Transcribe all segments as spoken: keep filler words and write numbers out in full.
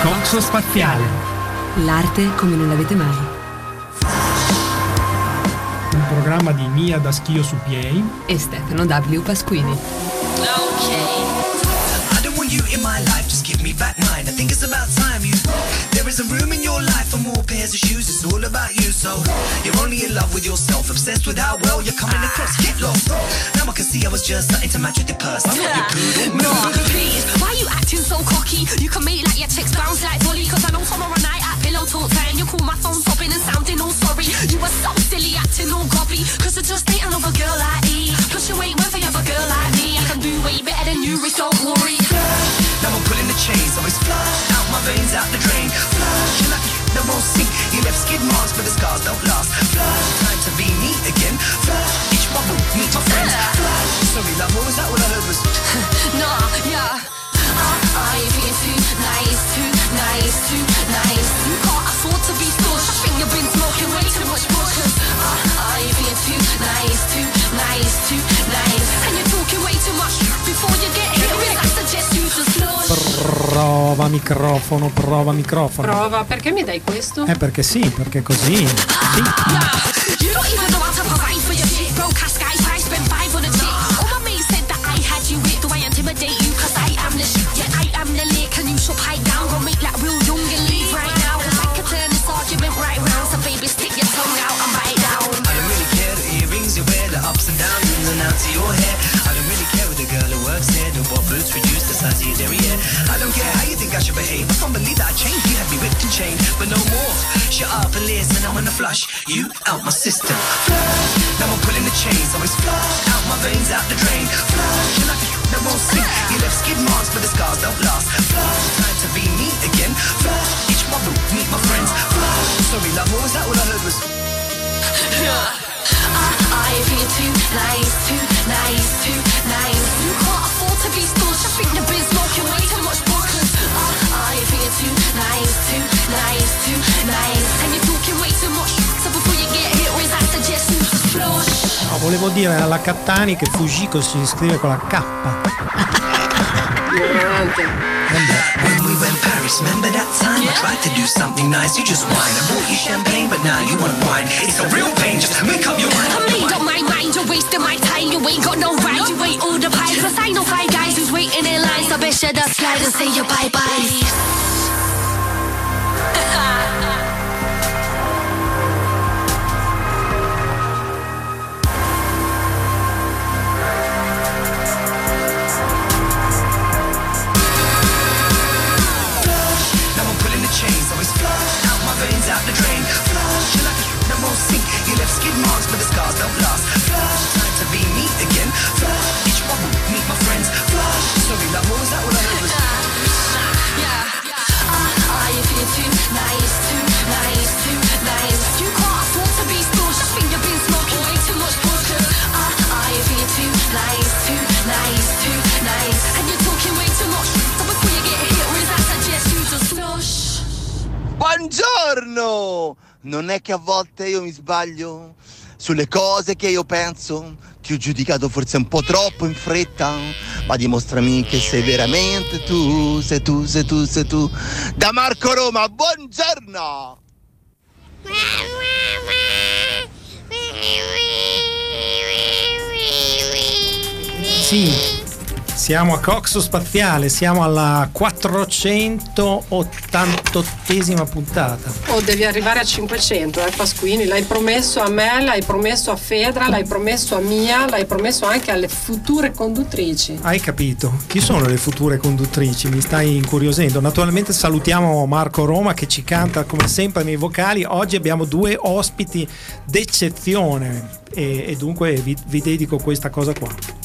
Coxo Spaziale. L'arte come non l'avete mai. Un programma di Mia da Schio su Piei e Stefano W. Pasquini. Okay. I don't want you in my life, just give me back mine. I think it's about time you. There is a room in your life for more pairs of shoes. It's all about you, so you're only in love with yourself, obsessed with how well you're coming across. Get lost. Now I can see I was just starting to match with the purse. I'm not your poodle. No, please. Why you acting so cocky? You can make like your chicks bounce like volley. Cause I know tomorrow night at pillow talk time you call my phone popping and sounding all sorry. You were so silly acting all gobby. Cause I just ain't another girl like me. Plus you ain't one for another girl like me. I can do way better than you, Rich, don't worry. Now I'm pulling the chains, always flush out my veins, out the drain. Flush, you like you that won't sink. You left skid marks, but the scars don't last. Flush, time to be me again. Flush, each bubble, meet my friends. Flush, sorry love, what was that? All I heard was Nah, yeah. Uh, I feel too nice, too nice, too nice. You can't afford to be scorched. I think you've been smoking way too much more. Cause uh, I feel too nice, too nice, too nice. And you're talking way too much. Before you get here, I suggest you to slow. Prova microfono, prova microfono. Prova, perché mi dai questo? Eh perché sì, perché così. Sì. You don't even know how to provide for your shit. Broke ass guys, I spend five on a chick. All my mates said that I had you with. Do I intimidate you? Cause I am the shit. Yeah, I am the lick. And you should pipe down. Go make like real young and leave right now. Cause I could turn this argument right round. So baby, stick your tongue out and bite down. I don't really care the earrings you wear, the ups and downs, ins and outs of your hair. I don't really care with the girl who works here. The what boots reduce the size of your derriere. I don't care how you think I should behave. I can't believe that I changed. You had me whipped and chained, but no more. Shut up and listen, I'm gonna flush you out my system. Flush, now I'm pulling the chains, always flush out my veins, out the drain. Flush, you like you that won't sink. You left skid marks, but the scars don't last. Flush, time to be me again. Flush, each bubble, meet my friends. Flush, sorry love, what was that? All I heard was Yeah. I feel too nice, too nice, too nice. You can't afford to be scorched. I think you've been smoking way too much more. Cause uh, I feel too nice, too nice, too nice. And you're talking way too much. So before you get hit with, I suggest you to flush. No, volevo dire alla Cattani che Fujiko si scrive con la K. when we went Paris, remember that time? Yeah. I tried to do something nice, you just whine. I bought you champagne, but now you wanna wine. It's a real pain, just make up your mind. I made up my mind, you're wasting my time. You ain't got no right, you ain't all the pie. Cause I know five guys who's waiting in line. So best shut up, slide and say your bye-bye. Out the drain. Flush, you like you that won't sink. You left skid marks, but the scars don't last. Flush, time to be me again. Flush, each bubble, meet my friends. Flush, sorry love, what was that? All I heard was yeah. Uh, I feel too nice, too nice, too nice. You can't afford to be scorched. I think you've been smoking way too much vodka. Uh, I feel too nice, too nice, too nice. And you're talking way too much. So before you get hit with, I suggest you to flush. Buongiorno! Non è che a volte io mi sbaglio sulle cose che io penso? Ti ho giudicato forse un po' troppo in fretta, ma dimostrami che sei veramente tu, sei tu, sei tu, sei tu. Da Marco Roma, buongiorno! Sì. Siamo a Coxo Spaziale, siamo alla quattrocentottantottesima puntata. Oh, devi arrivare a cinquecento, eh Pasquini, l'hai promesso a me, l'hai promesso a Fedra, l'hai promesso a Mia, l'hai promesso anche alle future conduttrici. Hai capito? Chi sono le future conduttrici? Mi stai incuriosendo. Naturalmente salutiamo Marco Roma che ci canta come sempre nei vocali. Oggi abbiamo due ospiti d'eccezione e, e dunque vi, vi dedico questa cosa qua.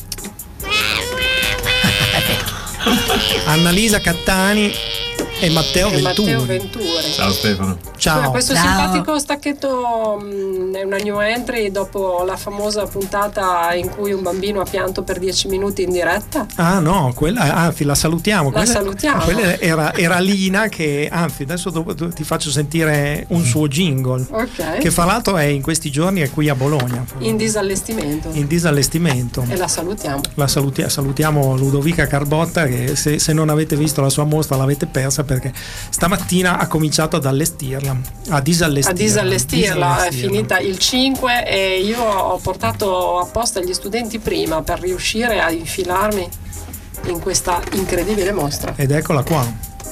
Annalisa Cattani e Matteo e Venturi. Matteo Venturi. Ciao Stefano. Ciao. Questo Ciao. simpatico stacchetto mh, è una new entry dopo la famosa puntata in cui un bambino ha pianto per dieci minuti in diretta. Ah no, quella, anzi la salutiamo. La quella, salutiamo. Quella era, era Lina che, anzi adesso dopo ti faccio sentire un suo jingle. Ok. Che fra l'altro è in questi giorni è qui a Bologna. In disallestimento. In disallestimento. E la salutiamo. La saluti- salutiamo Ludovica Carbotta che se, se non avete visto la sua mostra l'avete persa perché stamattina ha cominciato ad allestirla, a disallestirla. A disallestirla, è disallestirla. finita il cinque e io ho portato apposta gli studenti prima per riuscire a infilarmi in questa incredibile mostra. Ed eccola qua.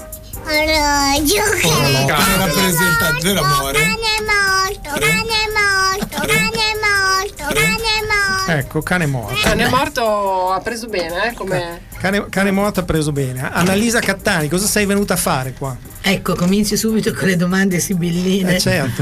Orologio, Cane rappresentante dell'amore. cane morto, cane morto, cane morto, cane morto. Ecco, cane morto. Cane morto ha preso bene, eh, come Cane, cane morto ha preso bene. Annalisa Cattani, cosa sei venuta a fare qua? Ecco, cominci subito con le domande sibilline. Eh certo.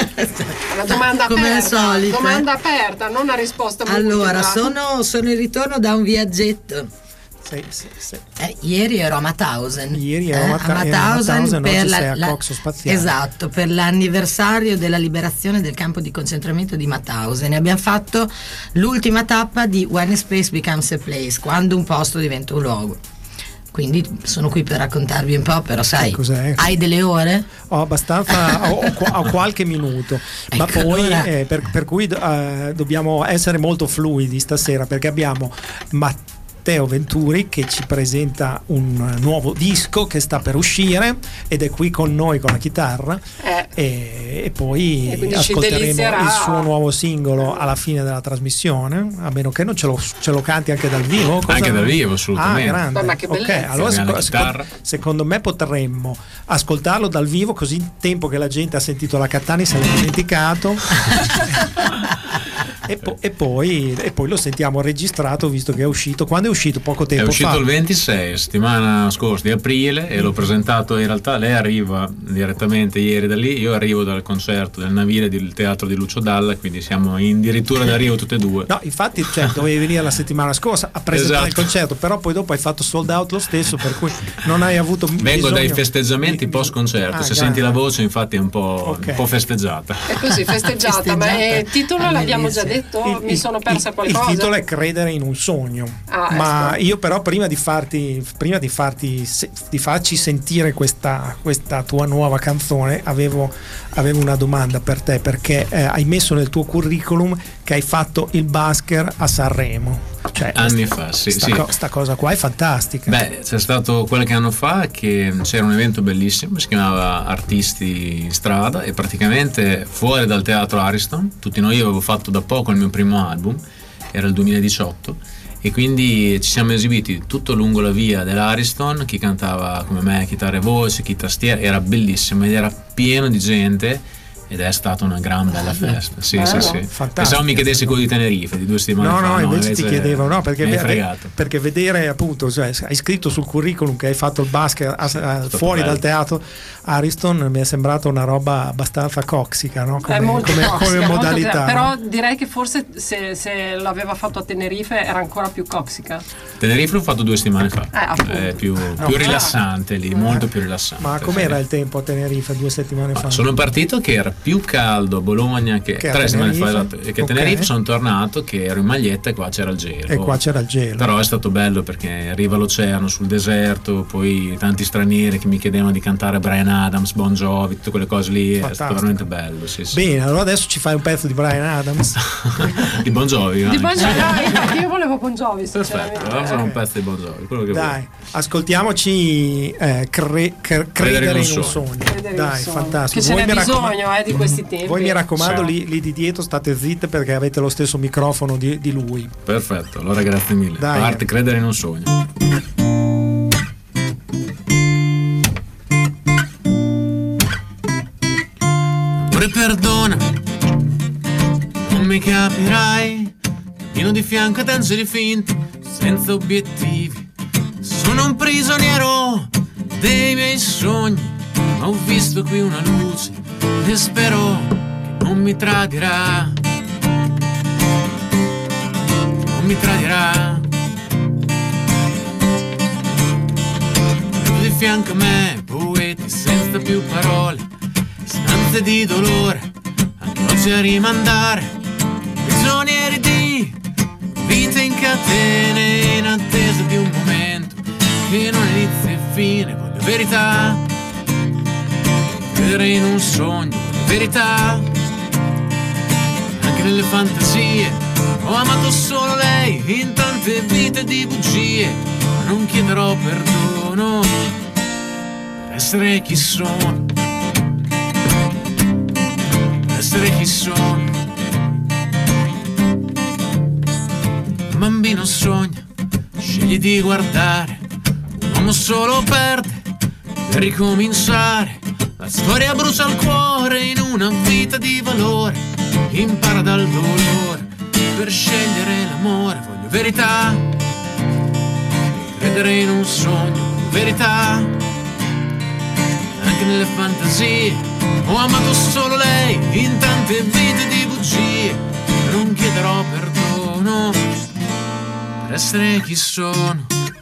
una domanda Come al aperta. solito. Domanda aperta, non una risposta Allora, multipla. sono, sono in ritorno da un viaggetto. Sì, sì, sì. Eh, ieri ero a Mauthausen. Ieri ero a Mata- a Mauthausen ero a Mauthausen, per oggi la, sei a la- Coxo Spaziale. Esatto, per l'anniversario della liberazione del campo di concentramento di Mauthausen. E abbiamo fatto l'ultima tappa di When a Space Becomes a Place, quando un posto diventa un luogo. Quindi sono qui per raccontarvi un po', però sai, Cos'è? hai delle ore? Ho abbastanza, ho, ho qua- ho qualche minuto, ma Ecco, poi allora- eh, per, per cui eh, dobbiamo essere molto fluidi stasera perché abbiamo Matteo Venturi che ci presenta un nuovo disco che sta per uscire ed è qui con noi con la chitarra Eh. e, e poi E quindi ci ascolteremo delizierà. il suo nuovo singolo alla fine della trasmissione, a meno che non ce lo, ce lo canti anche dal vivo. Cosa- Anche dal vivo, assolutamente. Ah, grande. Beh, ma che Ok, bellezza. allora Suoniamo la secondo, chitarra. secondo me potremmo ascoltarlo dal vivo così in tempo che la gente ha sentito la Cattani se l'è dimenticato e, po- e poi, e poi lo sentiamo registrato visto che è uscito. Quando è uscito? Poco È tempo uscito fa. il ventisei, settimana scorsa di aprile, e l'ho presentato. In realtà lei arriva direttamente ieri da lì, io arrivo dal concerto del Navire del teatro di Lucio Dalla, quindi siamo addirittura d'arrivo tutte e due. No, infatti cioè, dovevi venire la settimana scorsa a presentare Esatto. il concerto, però poi dopo hai fatto sold out lo stesso, per cui non hai avuto Vengo bisogno dai festeggiamenti di- post concerto, Ah, se grande. senti la voce infatti è un po', Ok. un po' festeggiata. È così, festeggiata, ma Festeggiata. il titolo l'abbiamo già Bellissimo. detto? Mi sono persa il- qualcosa? Il titolo è Credere in un sogno. Ah, Ma ecco. io però prima di farti prima di farti se- di farci sentire questa, questa tua nuova canzone avevo, avevo una domanda per te perché eh, hai messo nel tuo curriculum che hai fatto il busker a Sanremo. Cioè, Anni sta- fa, sì, sta, sì. co- sta cosa qua è fantastica. Beh, c'è stato qualche anno fa che c'era un evento bellissimo, si chiamava Artisti in strada, e praticamente fuori dal teatro Ariston, tutti noi, io avevo fatto da poco il mio primo album, era il duemiladiciotto, e quindi ci siamo esibiti tutto lungo la via dell'Ariston, chi cantava come me, chitarra e voce, chi tastiera, era bellissimo ed era pieno di gente. Ed è stata una gran bella festa. Sì, Bello. sì, sì. Fantastico. Pensavo mi chiedessi quello di Tenerife di due settimane No, fa. no, invece ti chiedevo, no, perché, mi hai ve- fregato. perché vedere appunto, cioè, hai scritto sul curriculum che hai fatto il basket a- a- fuori bello. dal teatro Ariston, mi è sembrata una roba abbastanza coxica, no? Come, È molto come- tossica, come molto modalità. tossica, no? però direi che forse se, se l'aveva fatto a Tenerife era ancora più toxica. Tenerife l'ho fatto due settimane fa. Eh, appunto. È più, più rilassante lì, molto più rilassante. Ma com'era sì. il tempo a Tenerife due settimane fa? Sono partito che era più caldo a Bologna che, Che a tre settimane fa, Tenerife? esatto, e che a Ok. Tenerife sono tornato che ero in maglietta e qua c'era il gelo. E qua c'era il gelo. Però è stato bello perché arriva l'oceano sul deserto, poi tanti stranieri che mi chiedevano di cantare Bryan Adams, Bon Jovi, tutte quelle cose lì, è stato Fantastico. veramente bello. Sì, sì. Bene, allora adesso ci fai un pezzo di Bryan Adams. Di Bon Jovi. Di anche. Bon Jovi, no, infatti io volevo Bon Jovi, Perfetto, sinceramente. allora farò un Ok. pezzo di Bon Jovi, quello che Dai, ascoltiamoci eh, cre- cre- credere in un sogno. Credere in Dai, un sogno. fantastico. Che ce Voi n'è mi raccoma- bisogno eh, di questi tempi. Voi mi raccomando, Sì. lì, lì di dietro state zitte perché avete lo stesso microfono di, di lui. vuoi. Perfetto, allora grazie mille. Dai. Parte credere in un sogno. Amore, perdona, non mi capirai. Cammino di fianco a danze finte, senza obiettivi. Sono un prigioniero dei miei sogni, ma ho visto qui una luce e spero che non mi tradirà. Che non mi tradirà. Vedo di fianco a me poeti senza più parole, stanno vite di dolore, anche oggi a rimandare, prigionieri di vite in catene, in attesa di un momento che non inizia e fine. Voglio verità, credere in un sogno, voglio verità, anche nelle fantasie. Ho amato solo lei in tante vite di bugie, ma non chiederò perdono per essere chi sono, per essere chi sono. Un bambino sogna, scegli di guardare, un uomo solo perde per ricominciare. La storia brucia il cuore in una vita di valore, impara dal dolore per scegliere l'amore. Voglio verità, credere in un sogno, voglio verità, anche nelle fantasie. Ho amato solo lei in tante vite di bugie, non chiederò perdono per essere chi sono.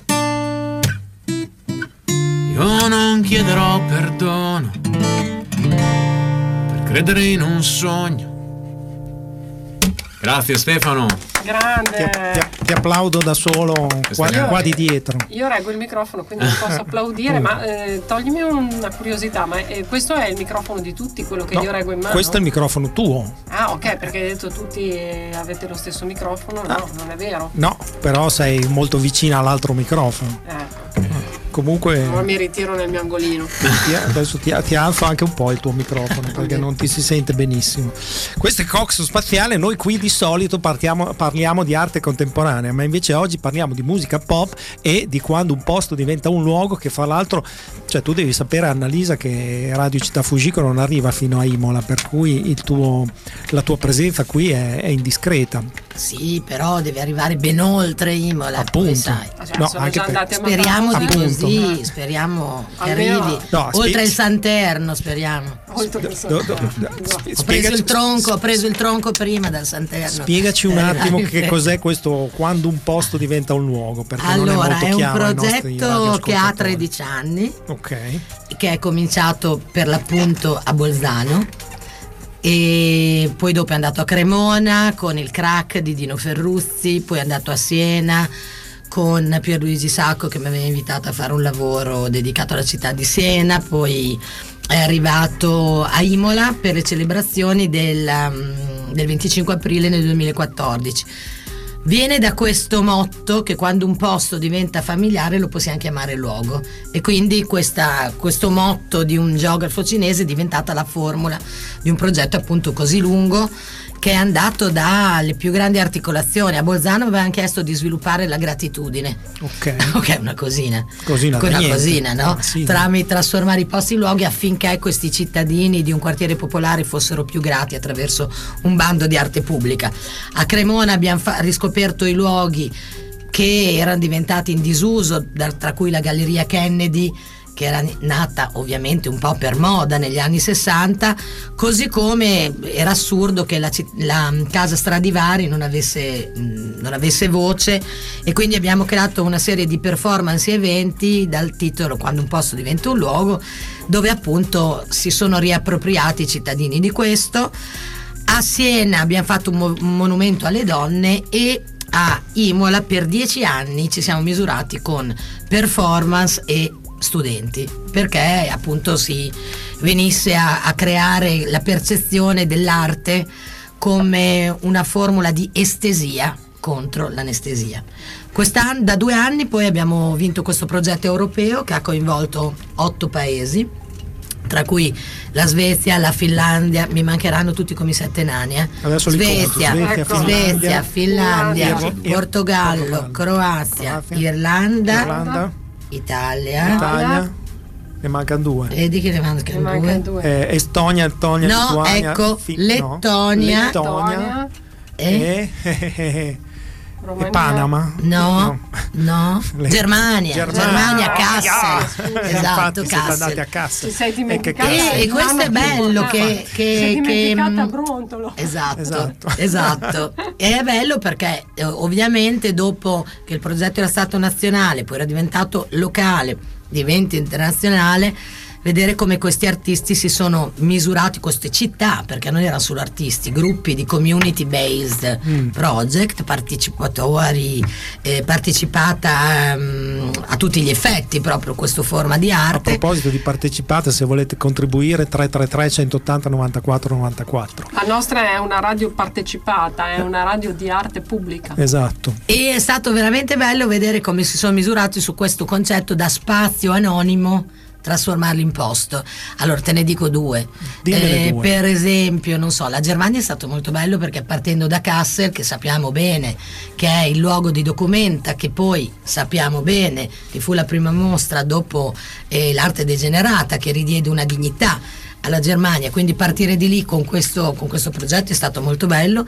Io non chiederò perdono per credere in un sogno. Grazie Stefano. Grande. Ti, ti, ti applaudo da solo qua, qua di dietro. Io reggo il microfono, quindi non posso applaudire, ma eh, toglimi una curiosità, ma eh, questo è il microfono di tutti, quello che No, io reggo in mano? Questo è il microfono tuo. Ah, ok, perché hai detto tutti eh, avete lo stesso microfono. No, Ah. non è vero. No, però sei molto vicina all'altro microfono. Eh, Comunque ora mi ritiro nel mio angolino. ti- adesso ti, ti alzo anche un po' il tuo microfono perché non ti si sente benissimo. Questo è Cox Spaziale. Noi qui di solito partiamo, parliamo di arte contemporanea, ma invece oggi parliamo di musica pop e di quando un posto diventa un luogo, che fra l'altro, cioè tu devi sapere, Annalisa, che Radio Città Fujiko non arriva fino a Imola, per cui il tuo, la tua presenza qui è, è indiscreta. Sì, però deve arrivare ben oltre Imola, Appunto. poi sai. Cioè, No, sono anche già per- andati a Speriamo di Appunto. così, speriamo che Almeno- arrivi No, oltre spie- il Santerno, speriamo. Oltre il Do- do- do- Ho preso spiegaci- il tronco, ho preso il tronco prima dal Santerno. Spiegaci un Eh, attimo dai, che cos'è questo quando un posto diventa un luogo, perché non è Allora, molto è un chiaro ai nostri progetto che ha radioascoltatori. tredici anni, Ok. che è cominciato per l'appunto a Bolzano e poi dopo è andato a Cremona con il Crack di Dino Ferruzzi, poi è andato a Siena con Pierluigi Sacco che mi aveva invitato a fare un lavoro dedicato alla città di Siena, poi è arrivato a Imola per le celebrazioni del, um, del venticinque aprile nel duemilaquattordici. Viene da questo motto che quando un posto diventa familiare lo possiamo chiamare luogo, e quindi questa, questo motto di un geografo cinese è diventata la formula di un progetto appunto così lungo, che è andato dalle più grandi articolazioni. A Bolzano avevano chiesto di sviluppare la gratitudine, Ok. ok, una cosina, Cosina da una niente. cosina, no? Ah, sì. Tramite trasformare i posti in luoghi affinché questi cittadini di un quartiere popolare fossero più grati attraverso un bando di arte pubblica. A Cremona abbiamo fa- riscoperto i luoghi che erano diventati in disuso, da- tra cui la Galleria Kennedy, che era nata ovviamente un po' per moda negli anni sessanta, così come era assurdo che la, ci- la casa Stradivari non avesse, mh, non avesse voce, e quindi abbiamo creato una serie di performance e eventi dal titolo Quando un posto diventa un luogo, dove appunto si sono riappropriati i cittadini di questo. A Siena abbiamo fatto un, mo- un monumento alle donne, e a Imola per dieci anni ci siamo misurati con performance e studenti, perché appunto si venisse a, a creare la percezione dell'arte come una formula di estesia contro l'anestesia. Quest'anno, da due anni poi abbiamo vinto questo progetto europeo che ha coinvolto otto paesi, tra cui la Svezia, la Finlandia, mi mancheranno tutti come i sette nani, eh. Adesso li conto. Svezia, Svezia, ecco, Finlandia, Svezia, Finlandia, Ir- Portogallo, Portogallo, Croazia, Croazia, Irlanda, Irlanda, Italia. Italia, ne mancano due. Vedi che ne mancano Ne mancano due. due. Eh, Estonia, Lettonia, No, Lituania, ecco, Fi- Lettonia. no, Lettonia Eh? e, e Romania. Panama. No, no, Le- Germania, Germania, Kassel, Ah, esatto, infatti siete andati Kassel. a Kassel. Ti sei E che dimenticata. Kassel- E, e questo è bello che, Ti che, sei che dimenticata a mm, Brontolo. Esatto, Esatto. esatto. E è bello perché eh, ovviamente dopo che il progetto era stato nazionale, poi era diventato locale, diventa internazionale, vedere come questi artisti si sono misurati, queste città, perché non erano solo artisti, gruppi di community based mm. project, partecipatori, eh, partecipata um, a tutti gli effetti proprio questa forma di arte. A proposito di partecipate, se volete contribuire, tre tre tre centottanta novantaquattro novantaquattro. La nostra è una radio partecipata, è una radio di arte pubblica. Esatto. E è stato veramente bello vedere come si sono misurati su questo concetto da spazio anonimo trasformarlo in posto. Allora te ne dico due. Eh, due. Per esempio, non so, la Germania è stato molto bello perché partendo da Kassel, che sappiamo bene che è il luogo di Documenta, che poi sappiamo bene che fu la prima mostra dopo eh, l'arte degenerata, che ridiede una dignità alla Germania, quindi partire di lì con questo, con questo progetto è stato molto bello.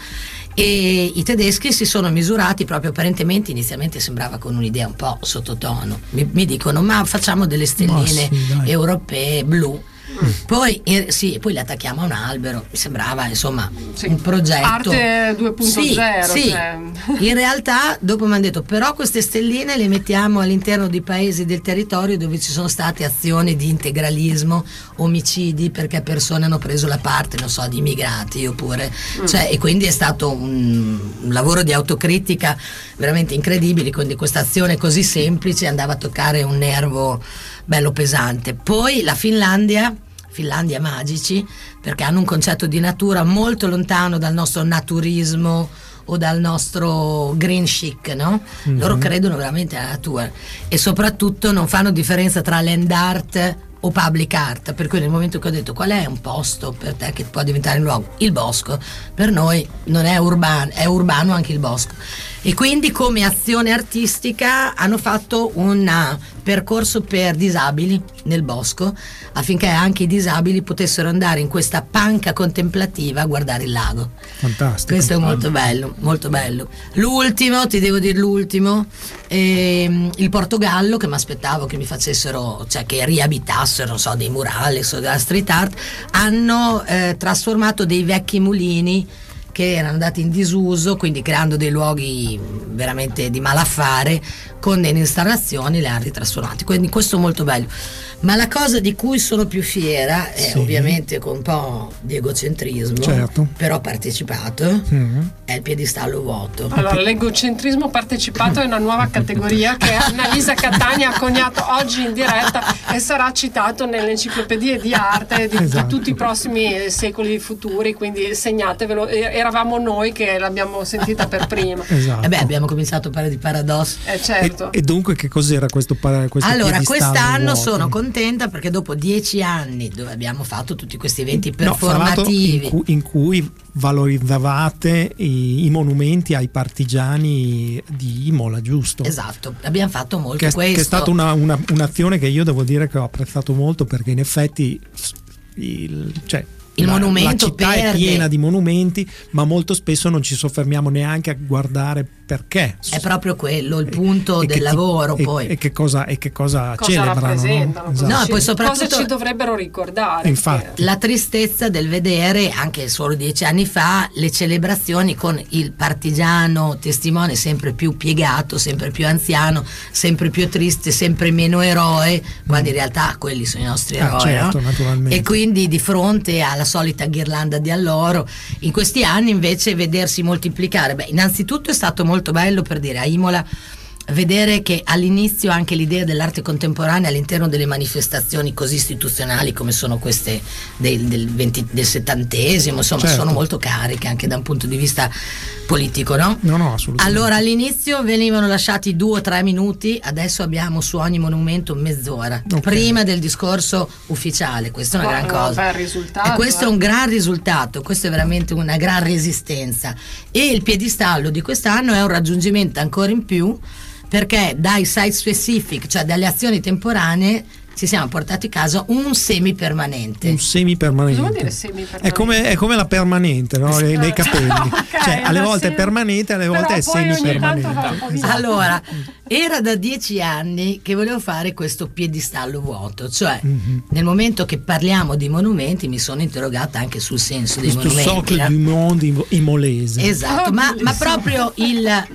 E i tedeschi si sono misurati proprio, apparentemente inizialmente sembrava con un'idea un po' sottotono, mi, mi dicono ma facciamo delle stelline oh, sì, europee blu. Mm. Poi, eh, sì, poi le attacchiamo a un albero, mi sembrava insomma sì. un progetto arte due punto zero. Sì, sì. Cioè. In realtà dopo mi hanno detto però queste stelline le mettiamo all'interno di paesi del territorio dove ci sono state azioni di integralismo, omicidi perché persone hanno preso la parte, non so, di immigrati oppure mm. cioè, e quindi è stato un, un lavoro di autocritica veramente incredibile, quindi questa azione così semplice andava a toccare un nervo bello pesante. Poi la Finlandia Finlandia magici, perché hanno un concetto di natura molto lontano dal nostro naturismo o dal nostro green chic, no? Mm-hmm. Loro credono veramente alla natura e soprattutto non fanno differenza tra land art o public art, per cui nel momento che ho detto qual è un posto per te che può diventare un luogo, il bosco per noi non è urbano, è urbano anche il bosco, e quindi come azione artistica hanno fatto un percorso per disabili nel bosco affinché anche i disabili potessero andare in questa panca contemplativa a guardare il lago. Fantastico. Questo è molto bello, molto bello. L'ultimo, ti devo dire l'ultimo, ehm, il Portogallo, che mi aspettavo che mi facessero, cioè che riabitassero, non so, dei murales o della street art, hanno eh, trasformato dei vecchi mulini che erano andati in disuso, quindi creando dei luoghi veramente di malaffare, con delle installazioni le hanno ritrasformate, quindi questo è molto bello. Ma la cosa di cui sono più fiera è sì. ovviamente con un po' di egocentrismo, certo. però partecipato, mm-hmm. è il piedistallo vuoto. Allora, l'egocentrismo partecipato è una nuova categoria che Annalisa Catania ha coniato oggi in diretta e sarà citato nelle enciclopedie di arte di, esatto. di tutti i prossimi secoli futuri, quindi segnatevelo. Eravamo noi che l'abbiamo sentita per prima. Esatto. E beh, abbiamo cominciato a parlare di paradosso. Eh, certo. e, e dunque che cos'era questo, questo allora quest'anno vuoto? Sono contenta perché dopo dieci anni dove abbiamo fatto tutti questi eventi performativi, no, in, cui, in cui valorizzavate i, i monumenti ai partigiani di Imola, giusto? Esatto, abbiamo fatto molto che, questo. Che è stata una, una, un'azione che io devo dire che ho apprezzato molto, perché in effetti il, cioè, il la, monumento la città perde. è piena di monumenti, ma molto spesso non ci soffermiamo neanche a guardare perché. È proprio quello il punto e del lavoro ti, poi. E, e che cosa, e che cosa, cosa celebrano, rappresentano, no? cosa, no, ci, poi soprattutto cosa ci dovrebbero ricordare. Infatti. La tristezza del vedere anche solo dieci anni fa le celebrazioni con il partigiano testimone sempre più piegato, sempre più anziano, sempre più triste, sempre meno eroe, quando in realtà quelli sono i nostri eroi, ah, certo, no? naturalmente. E quindi di fronte alla solita ghirlanda di alloro, in questi anni invece vedersi moltiplicare, beh, innanzitutto è stato molto bello, per dire, a Imola vedere che all'inizio anche l'idea dell'arte contemporanea all'interno delle manifestazioni così istituzionali come sono queste del, del, venti, del settantesimo, insomma, certo. sono molto cariche anche da un punto di vista politico, no? No, no, assolutamente. Allora all'inizio venivano lasciati due o tre minuti, adesso abbiamo su ogni monumento mezz'ora, okay. prima del discorso ufficiale. Questa è una oh, gran cosa. Un bel risultato, e questo eh. è un gran risultato, questo è veramente una gran resistenza, e il piedistallo di quest'anno è un raggiungimento ancora in più, perché dai site specific, cioè dalle azioni temporanee, ci siamo portati a casa un semipermanente. Un semipermanente. Cosa vuol dire semipermanente? È come, è come la permanente, no? Nei, nei capelli. Okay, cioè, alle volte è permanente, alle volte è semipermanente. Allora, era da dieci anni che volevo fare questo piedistallo vuoto, cioè mm-hmm. nel momento che parliamo di monumenti mi sono interrogata anche sul senso dei questo monumenti. Questo socle du monde imolese. Esatto, oh, ma, ma proprio il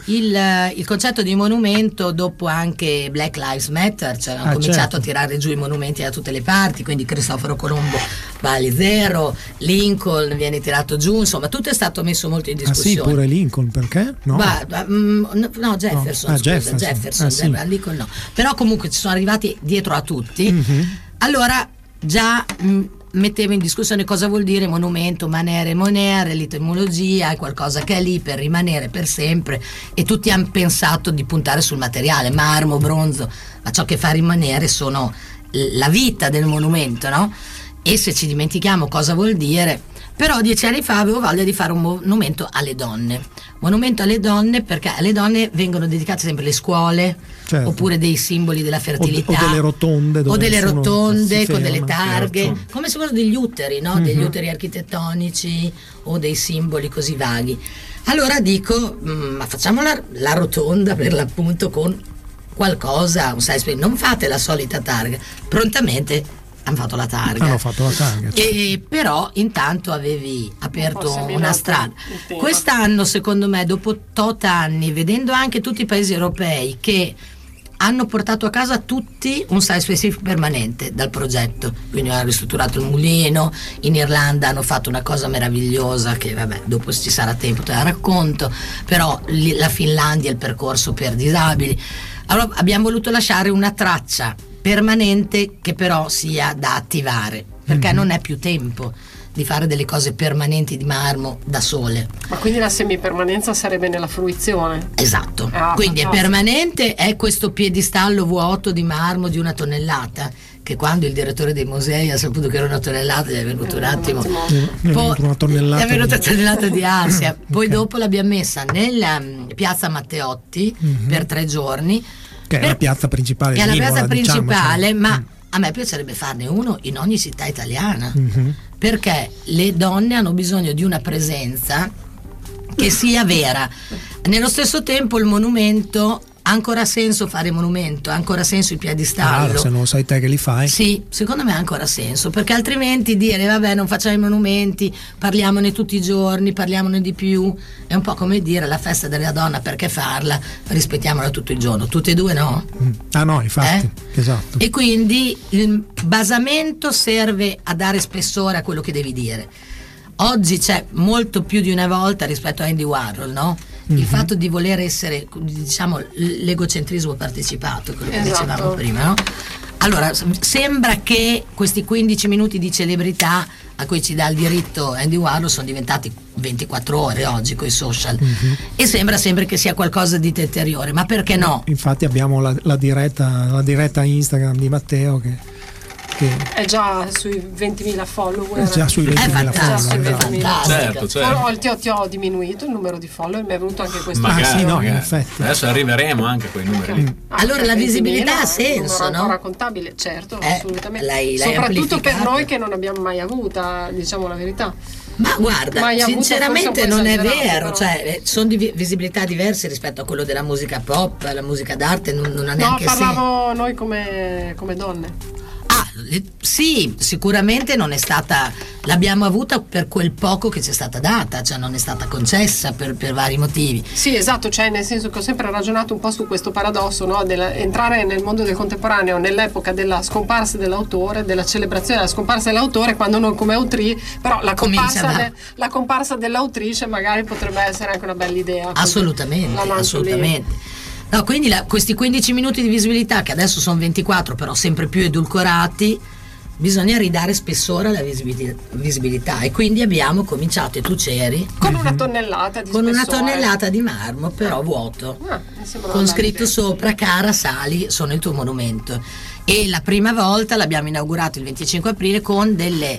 Il, il concetto di monumento, dopo anche Black Lives Matter, cioè hanno Ah, cominciato certo. a tirare giù i monumenti da tutte le parti, quindi Cristoforo Colombo vale zero, Lincoln viene tirato giù, insomma tutto è stato messo molto in Ah sì, discussione. pure Lincoln, perché? No. Guarda, mm, no, no, Jefferson, No. Ah, scusa, Jefferson. Jefferson, Ah, sì. Jefferson, Lincoln no. Però comunque ci sono arrivati dietro a tutti. Mhm. Allora già mh, mettevo in discussione cosa vuol dire monumento, manere, monere, l'etimologia, è qualcosa che è lì per rimanere per sempre, e tutti hanno pensato di puntare sul materiale, marmo, bronzo, ma ciò che fa rimanere sono l- la vita del monumento, no? E se ci dimentichiamo cosa vuol dire, però dieci anni fa avevo voglia di fare un monumento alle donne, monumento alle donne perché alle donne vengono dedicate sempre le scuole, Certo. oppure dei simboli della fertilità, o delle rotonde o dove delle nessuno rotonde si con ferma. delle targhe, Certo. come se fossero degli uteri, no? Degli Mhm. uteri architettonici o dei simboli così vaghi. Allora dico, mm, ma facciamo la, la rotonda per l'appunto con qualcosa, un size, non fate la solita targa. Prontamente hanno fatto la targa. Hanno fatto la targa. certo. E però intanto avevi aperto Un po' seminato una strada. il tema. Quest'anno, secondo me, dopo tot anni, vedendo anche tutti i paesi europei che hanno portato a casa tutti un site specific permanente dal progetto, quindi hanno ristrutturato il mulino, in Irlanda hanno fatto una cosa meravigliosa che vabbè dopo ci sarà tempo te la racconto, però lì la Finlandia è il percorso per disabili. Allora abbiamo voluto lasciare una traccia permanente che però sia da attivare, perché Mhm. non è più tempo di fare delle cose permanenti di marmo da sole. Ma quindi la semipermanenza sarebbe nella fruizione? Esatto, Ah, quindi è fantastico. permanente, è questo piedistallo vuoto di marmo di una tonnellata, che quando il direttore dei musei ha saputo che era una tonnellata gli è venuto un attimo, Mi è poi- venuta una tonnellata è venuta di- una tonnellata di ansia. Poi Ok. dopo l'abbiamo messa nella mm, piazza Matteotti Mhm. per tre giorni, Che è per- la piazza principale che è di la Imola, piazza diciamo, principale, cioè. ma a me piacerebbe farne uno in ogni città italiana, Mhm. perché le donne hanno bisogno di una presenza che sia vera. Nello stesso tempo il monumento ha ancora senso, fare monumento ha ancora senso il piedistallo. Claro, se non sai te che li fai. Sì, secondo me ha ancora senso, perché altrimenti dire vabbè non facciamo i monumenti, parliamone tutti i giorni, parliamone di più, è un po' come dire la festa della donna, perché farla? Rispettiamola tutto il giorno, tutte e due no? Mm. Ah no, infatti, esatto. E quindi il basamento serve a dare spessore a quello che devi dire. Oggi c'è molto più di una volta rispetto a Andy Warhol, no? Il Mhm. fatto di voler essere, diciamo, l'egocentrismo partecipato, quello che Esatto. dicevamo prima, no? Allora, s- sembra che questi quindici minuti di celebrità a cui ci dà il diritto Andy Warhol sono diventati ventiquattro ore oggi con i social, Mhm. e sembra sempre che sia qualcosa di deteriore, ma perché no? Infatti abbiamo la, la diretta la diretta Instagram di Matteo che, che È già sui ventimila follower. è già sui ventimila fantastico, follower. è esatto. fantastico. Certo, certo. Ora ti ho, ti ho diminuito il numero di follower, mi è venuto anche questo. Ma- Magari, sì, no, magari. in effetti. Adesso arriveremo anche a quei numeri lì. Allora, la visibilità ha senso, no? ancora contabile, certo, Eh, assolutamente. l'hai- l'hai Soprattutto per amplificata. noi che non abbiamo mai avuta, diciamo la verità. Ma guarda, Mai avuto, sinceramente forse un po' non è esagerato, vero, però. cioè eh, sono di visibilità diverse rispetto a quello della musica pop, la musica d'arte non, non ha No, neanche senso. parlavo noi come, come donne. Ah, eh, sì, sicuramente non è stata, l'abbiamo avuta per quel poco che ci è stata data, cioè non è stata concessa per, per vari motivi. Sì, esatto, cioè nel senso che ho sempre ragionato un po' su questo paradosso, no? Della- entrare nel mondo del contemporaneo nell'epoca della scomparsa dell'autore, della celebrazione della scomparsa dell'autore, quando non come autrice, però la Comincia comparsa, da- de- la comparsa dell'autrice magari potrebbe essere anche una bella idea. così. Assolutamente, La lancio lì. assolutamente. No, quindi la- questi quindici minuti di visibilità, che adesso sono ventiquattro, però sempre più edulcorati, bisogna ridare spessore alla visibilità, visibilità. E quindi abbiamo cominciato, e tu c'eri, Con una tonnellata di con una spessore. tonnellata di marmo, però vuoto. Ah, mi sembra Con una scritto bella idea. sopra cara Sali, sono il tuo monumento. E la prima volta l'abbiamo inaugurato il venticinque aprile con delle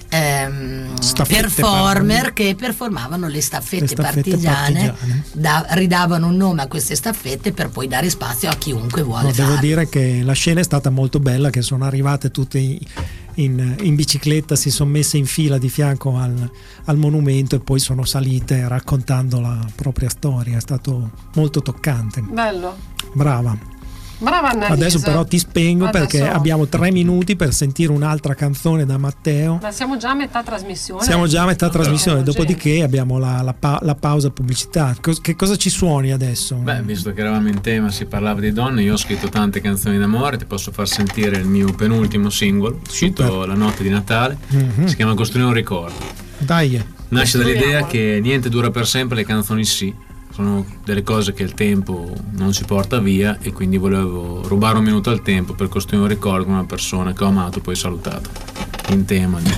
ehm, Staffette performer par- che performavano le staffette, Le staffette partigiane, partigiane. da- ridavano un nome a queste staffette per poi dare spazio a chiunque vuole No, devo farlo. dire che la scena è stata molto bella, che sono arrivate tutte in, in- in bicicletta, si sono messe in fila di fianco al, al monumento e poi sono salite raccontando la propria storia. È stato molto toccante. Bello. Brava. Brava Annalisa. Adesso però ti spengo Adesso... perché abbiamo tre minuti per sentire un'altra canzone da Matteo. Ma siamo già a metà trasmissione. Siamo già a metà no, trasmissione, no, dopodiché abbiamo la, la, pa- la pausa pubblicità. Cos- che cosa ci suoni adesso? Beh, visto che eravamo in tema, si parlava di donne, io ho scritto tante canzoni d'amore, ti posso far sentire il mio penultimo singolo, uscito la notte di Natale, mm-hmm. si chiama Costruire un ricordo. Dai. Nasce dall'idea che niente dura per sempre, le canzoni sì. Sono delle cose che il tempo non ci porta via e quindi volevo rubare un minuto al tempo per costruire un ricordo con una persona che ho amato e poi salutato. In tema di...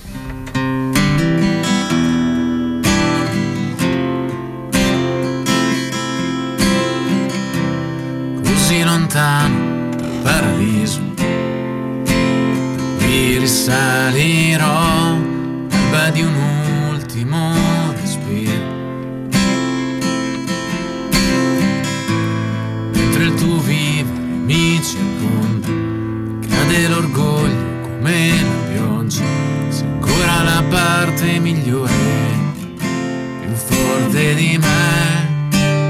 Così lontano dal paradiso vi risalirò l'alba di un ultimo respiro. Il tuo vivere mi circonda, cade l'orgoglio come la pioggia, sei ancora la parte migliore, più forte di me.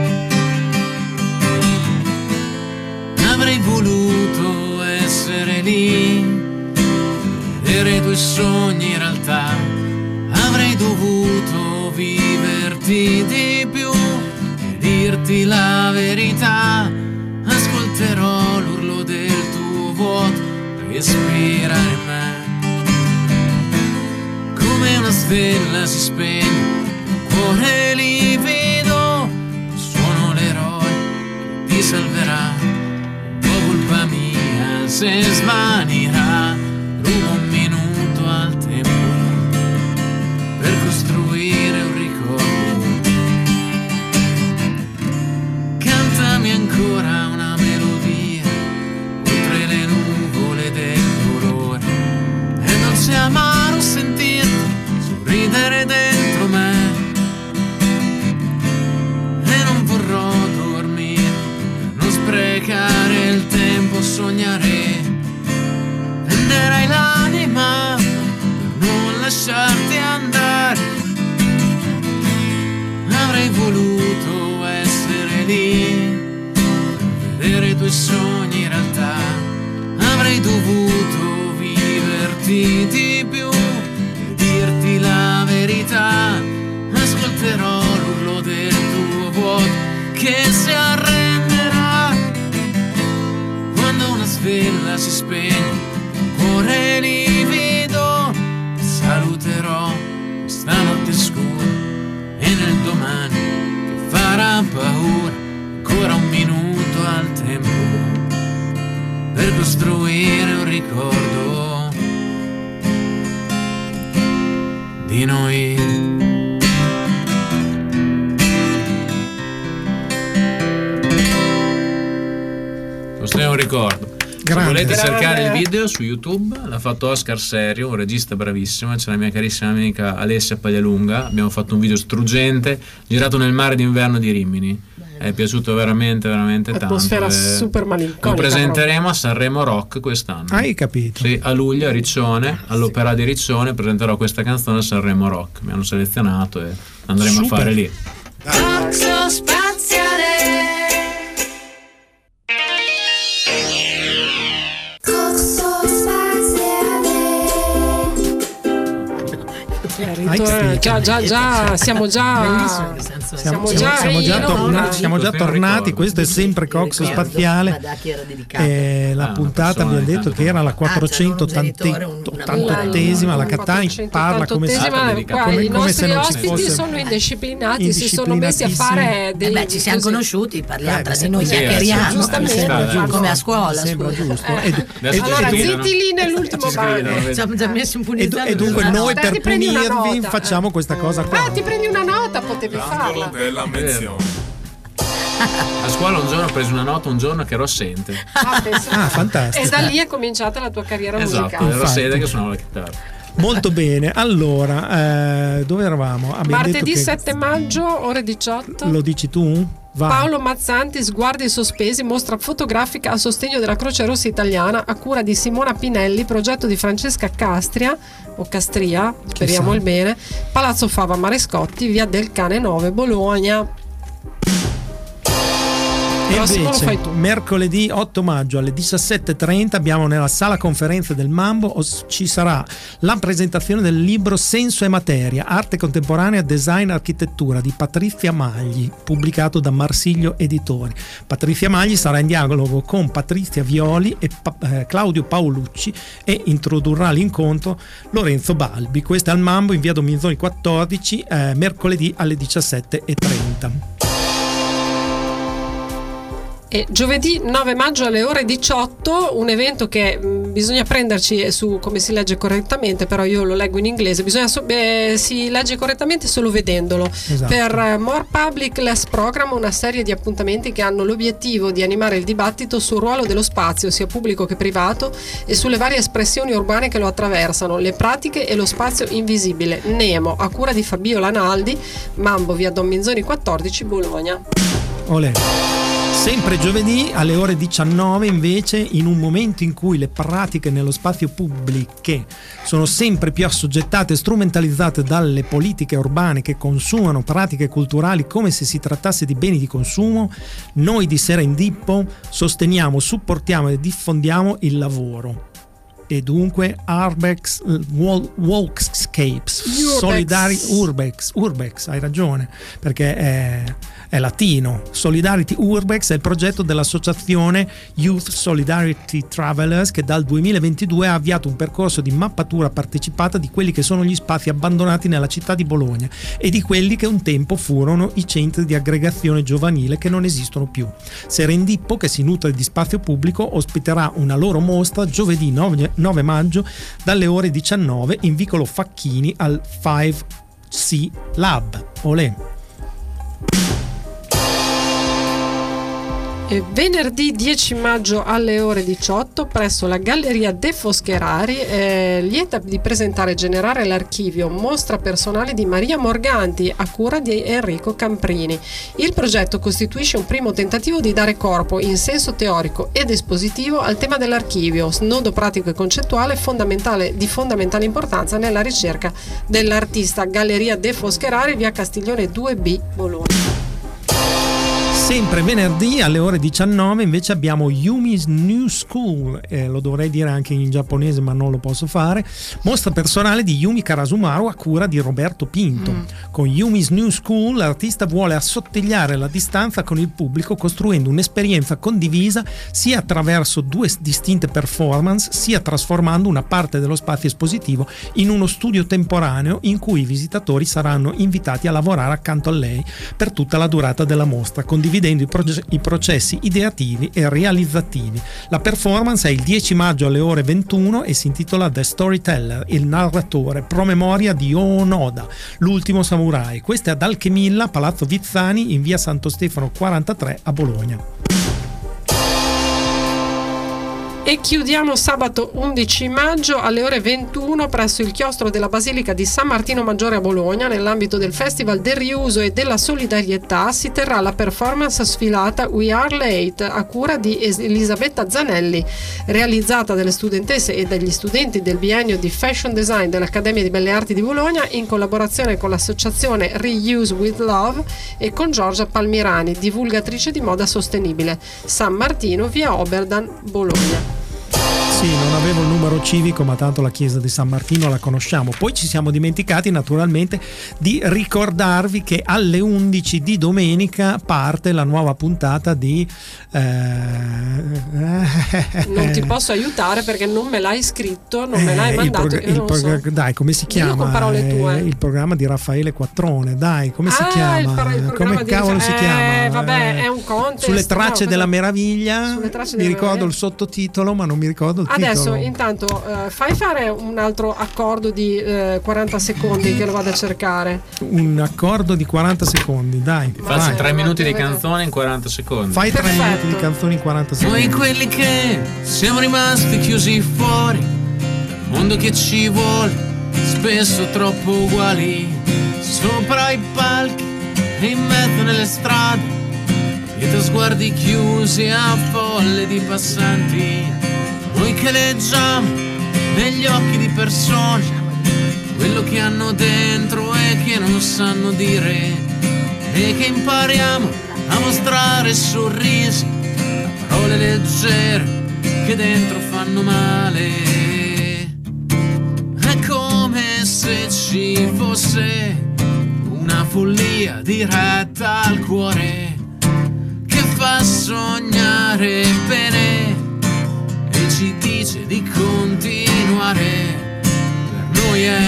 Avrei voluto essere lì, vedere i tuoi sogni in realtà, avrei dovuto viverti di più e dirti la verità. Ascolterò l'urlo del tuo vuoto, respira in me. Come una stella si spegne, il cuore livido, sono l'eroe che ti salverà. Un po' colpa mia se svanirà, rubo un minuto al tempo per costruire un ricordo. Cantami ancora una è amaro sentirti sorridere dentro me e non vorrò dormire per non sprecare il tempo, sognare venderai l'anima per non lasciarti andare. Avrei voluto essere lì per vedere i tuoi sogni in realtà, avrei dovuto di più e dirti la verità. Ascolterò l'urlo del tuo vuoto che si arrenderà quando una stella si spegne, cuore livido. Saluterò questa notte scura e nel domani che farà paura, ancora un minuto al tempo per costruire un ricordo di noi. Questo è un ricordo. Grande. Se volete Grande. cercare il video su YouTube, l'ha fatto Oscar Serio, un regista bravissimo. C'è la mia carissima amica Alessia Paglialunga. Abbiamo fatto un video struggente girato nel mare d'inverno di Rimini. È piaciuto veramente veramente tanto. Atmosfera e super malinconica. lo presenteremo a Sanremo Rock quest'anno. Hai capito? Sì, a luglio a Riccione, all'Opera di Riccione presenterò questa canzone a Sanremo Rock. Mi hanno selezionato e andremo Super. a fare lì. Roxo spaziale. Roxo spaziale. Hai capito? Già, già, già, siamo già. Siamo, Siamo siamo- già siamo già in torna- onda. siamo già Questo è un tornati, ricordo. questo è sempre Coxo Spaziale. Eh, la Ah, puntata una abbiamo persona detto di che era la genitore, un- quattrocentottantesima, la Cattani parla come se, quattrocentottantesima, come, I come se nostri non ci ospiti fosse. sono indisciplinati, si sono messi a Indisciplinatissimi. fare dei Eh beh, ci siamo così. conosciuti, parliamo Eh, tra sì, di noi, sì, chiacchieriamo, giustamente. mi sembra Sta, giusto, dai. come a scuola. Mi sembra scusa. giusto. Eh. Ed- Adesso ed- Allora, ci ed- scrivono. zitti lì nell'ultimo Ci scrivono, bagno. vedi. Ci siamo già messi un ed- punizione. e dunque noi Dai, per ti prendi una punirvi nota. facciamo questa cosa qua. Ah, ti prendi una nota, potevi farla. della menzione. A scuola un giorno ho preso una nota, un giorno che ero assente. Ah, penso- Ah, fantastico. E da lì è cominciata la tua carriera Esatto, musicale. ero Infatti. assente che suonavo la chitarra. Molto bene. Allora, eh, dove eravamo? Abbiamo Martedì detto che sette maggio, ore diciotto. lo dici tu? Vai. Paolo Mazzanti, Sguardi sospesi, mostra fotografica a sostegno della Croce Rossa Italiana a cura di Simona Pinelli, progetto di Francesca Castria o Castria, speriamo Chissà. il bene, Palazzo Fava Marescotti, via del Cane nove, Bologna. E prossimo lo invece, fai tu. mercoledì otto maggio alle diciassette e trenta abbiamo nella sala conferenze del Mambo os- ci sarà la presentazione del libro Senso e Materia, arte contemporanea, design, architettura di Patrizia Magli, pubblicato da Marsiglio Editori. Patrizia Magli sarà in dialogo con Patrizia Violi e pa- eh, Claudio Paolucci e introdurrà l'incontro Lorenzo Balbi. Questo è al Mambo in via Dominioni quattordici, eh, mercoledì alle diciassette e trenta. E giovedì nove maggio alle ore diciotto un evento che mh, bisogna prenderci su come si legge correttamente, però io lo leggo in inglese, bisogna so- beh, si legge correttamente solo vedendolo. Esatto. Per uh, More Public Less Program, una serie di appuntamenti che hanno l'obiettivo di animare il dibattito sul ruolo dello spazio sia pubblico che privato e sulle varie espressioni urbane che lo attraversano, le pratiche e lo spazio invisibile. Nemo, a cura di Fabio Lanaldi, Mambo via Don Minzoni quattordici, Bologna. Olè. Sempre giovedì alle ore diciannove invece, in un momento in cui le pratiche nello spazio pubbliche sono sempre più assoggettate e strumentalizzate dalle politiche urbane che consumano pratiche culturali come se si trattasse di beni di consumo, noi di Serendippo sosteniamo, supportiamo e diffondiamo il lavoro. E dunque Urbex Walkscapes Urbex. Solidari Urbex Urbex hai ragione perché è, è latino. Solidarity Urbex è il progetto dell'associazione Youth Solidarity Travelers che dal duemilaventidue ha avviato un percorso di mappatura partecipata di quelli che sono gli spazi abbandonati nella città di Bologna e di quelli che un tempo furono i centri di aggregazione giovanile che non esistono più. Serendippo, che si nutre di spazio pubblico, ospiterà una loro mostra giovedì nove maggio dalle ore diciannove in vicolo Facchini al cinque C Lab. Olè. E venerdì dieci maggio alle ore diciotto presso la Galleria De Foscherari è lieta di presentare e generare l'archivio Mostra personale di Maria Morganti a cura di Enrico Camprini. Il progetto costituisce un primo tentativo di dare corpo in senso teorico ed espositivo al tema dell'archivio, snodo pratico e concettuale fondamentale, di fondamentale importanza nella ricerca dell'artista. Galleria De Foscherari, via Castiglione due B, Bologna. Sempre venerdì alle ore diciannove invece abbiamo Yumi's New School, eh, lo dovrei dire anche in giapponese ma non lo posso fare, mostra personale di Yumi Karasumaru a cura di Roberto Pinto. Mm. Con Yumi's New School l'artista vuole assottigliare la distanza con il pubblico costruendo un'esperienza condivisa sia attraverso due distinte performance sia trasformando una parte dello spazio espositivo in uno studio temporaneo in cui i visitatori saranno invitati a lavorare accanto a lei per tutta la durata della mostra, condividendo i, proge- i processi ideativi e realizzativi. La performance è il dieci maggio alle ore ventuno e si intitola The Storyteller, il narratore, promemoria di Onoda, l'ultimo samurai. Questa è ad Alchemilla, Palazzo Vizzani, in via Santo Stefano quarantatré a Bologna. E chiudiamo sabato undici maggio alle ore ventuno presso il chiostro della Basilica di San Martino Maggiore a Bologna. Nell'ambito del Festival del Riuso e della Solidarietà si terrà la performance sfilata We Are Late a cura di Elisabetta Zanelli, realizzata dalle studentesse e dagli studenti del biennio di Fashion Design dell'Accademia di Belle Arti di Bologna in collaborazione con l'associazione Reuse with Love e con Giorgia Palmirani, divulgatrice di moda sostenibile. San Martino, via Oberdan, Bologna. Sì, non avevo il numero civico, ma tanto la chiesa di San Martino la conosciamo. Poi ci siamo dimenticati naturalmente di ricordarvi che alle undici di domenica parte la nuova puntata di eh... non ti posso aiutare perché non me l'hai scritto, non me l'hai eh, mandato, il prog- il prog- so. Dai, come si chiama? Dillo con parole tue. Eh, il programma di Raffaele Quattrone, dai, come si ah, chiama? Il par- il come di cavolo Raffa- si chiama? Eh, vabbè, è un contest. Sulle tracce no, della meraviglia. Sulle tracce mi della ricordo meraviglia. il sottotitolo, ma non mi ricordo il Adesso, titolo. intanto, uh, fai fare un altro accordo di uh, quaranta secondi che lo vado a cercare. Un accordo di quaranta secondi, dai. Faccio tre minuti di canzone in quaranta secondi. Fai tre minuti di canzone in quaranta secondi. Noi quelli che siamo rimasti chiusi fuori, un mondo che ci vuole, spesso troppo uguali, sopra i palchi e in mezzo nelle strade, dietro sguardi chiusi a folle di passanti. Noi che leggiamo negli occhi di persone quello che hanno dentro e che non sanno dire, e che impariamo a mostrare sorrisi, parole leggere che dentro fanno male. È come se ci fosse una follia diretta al cuore che fa sognare bene e ci dice di continuare. Per noi è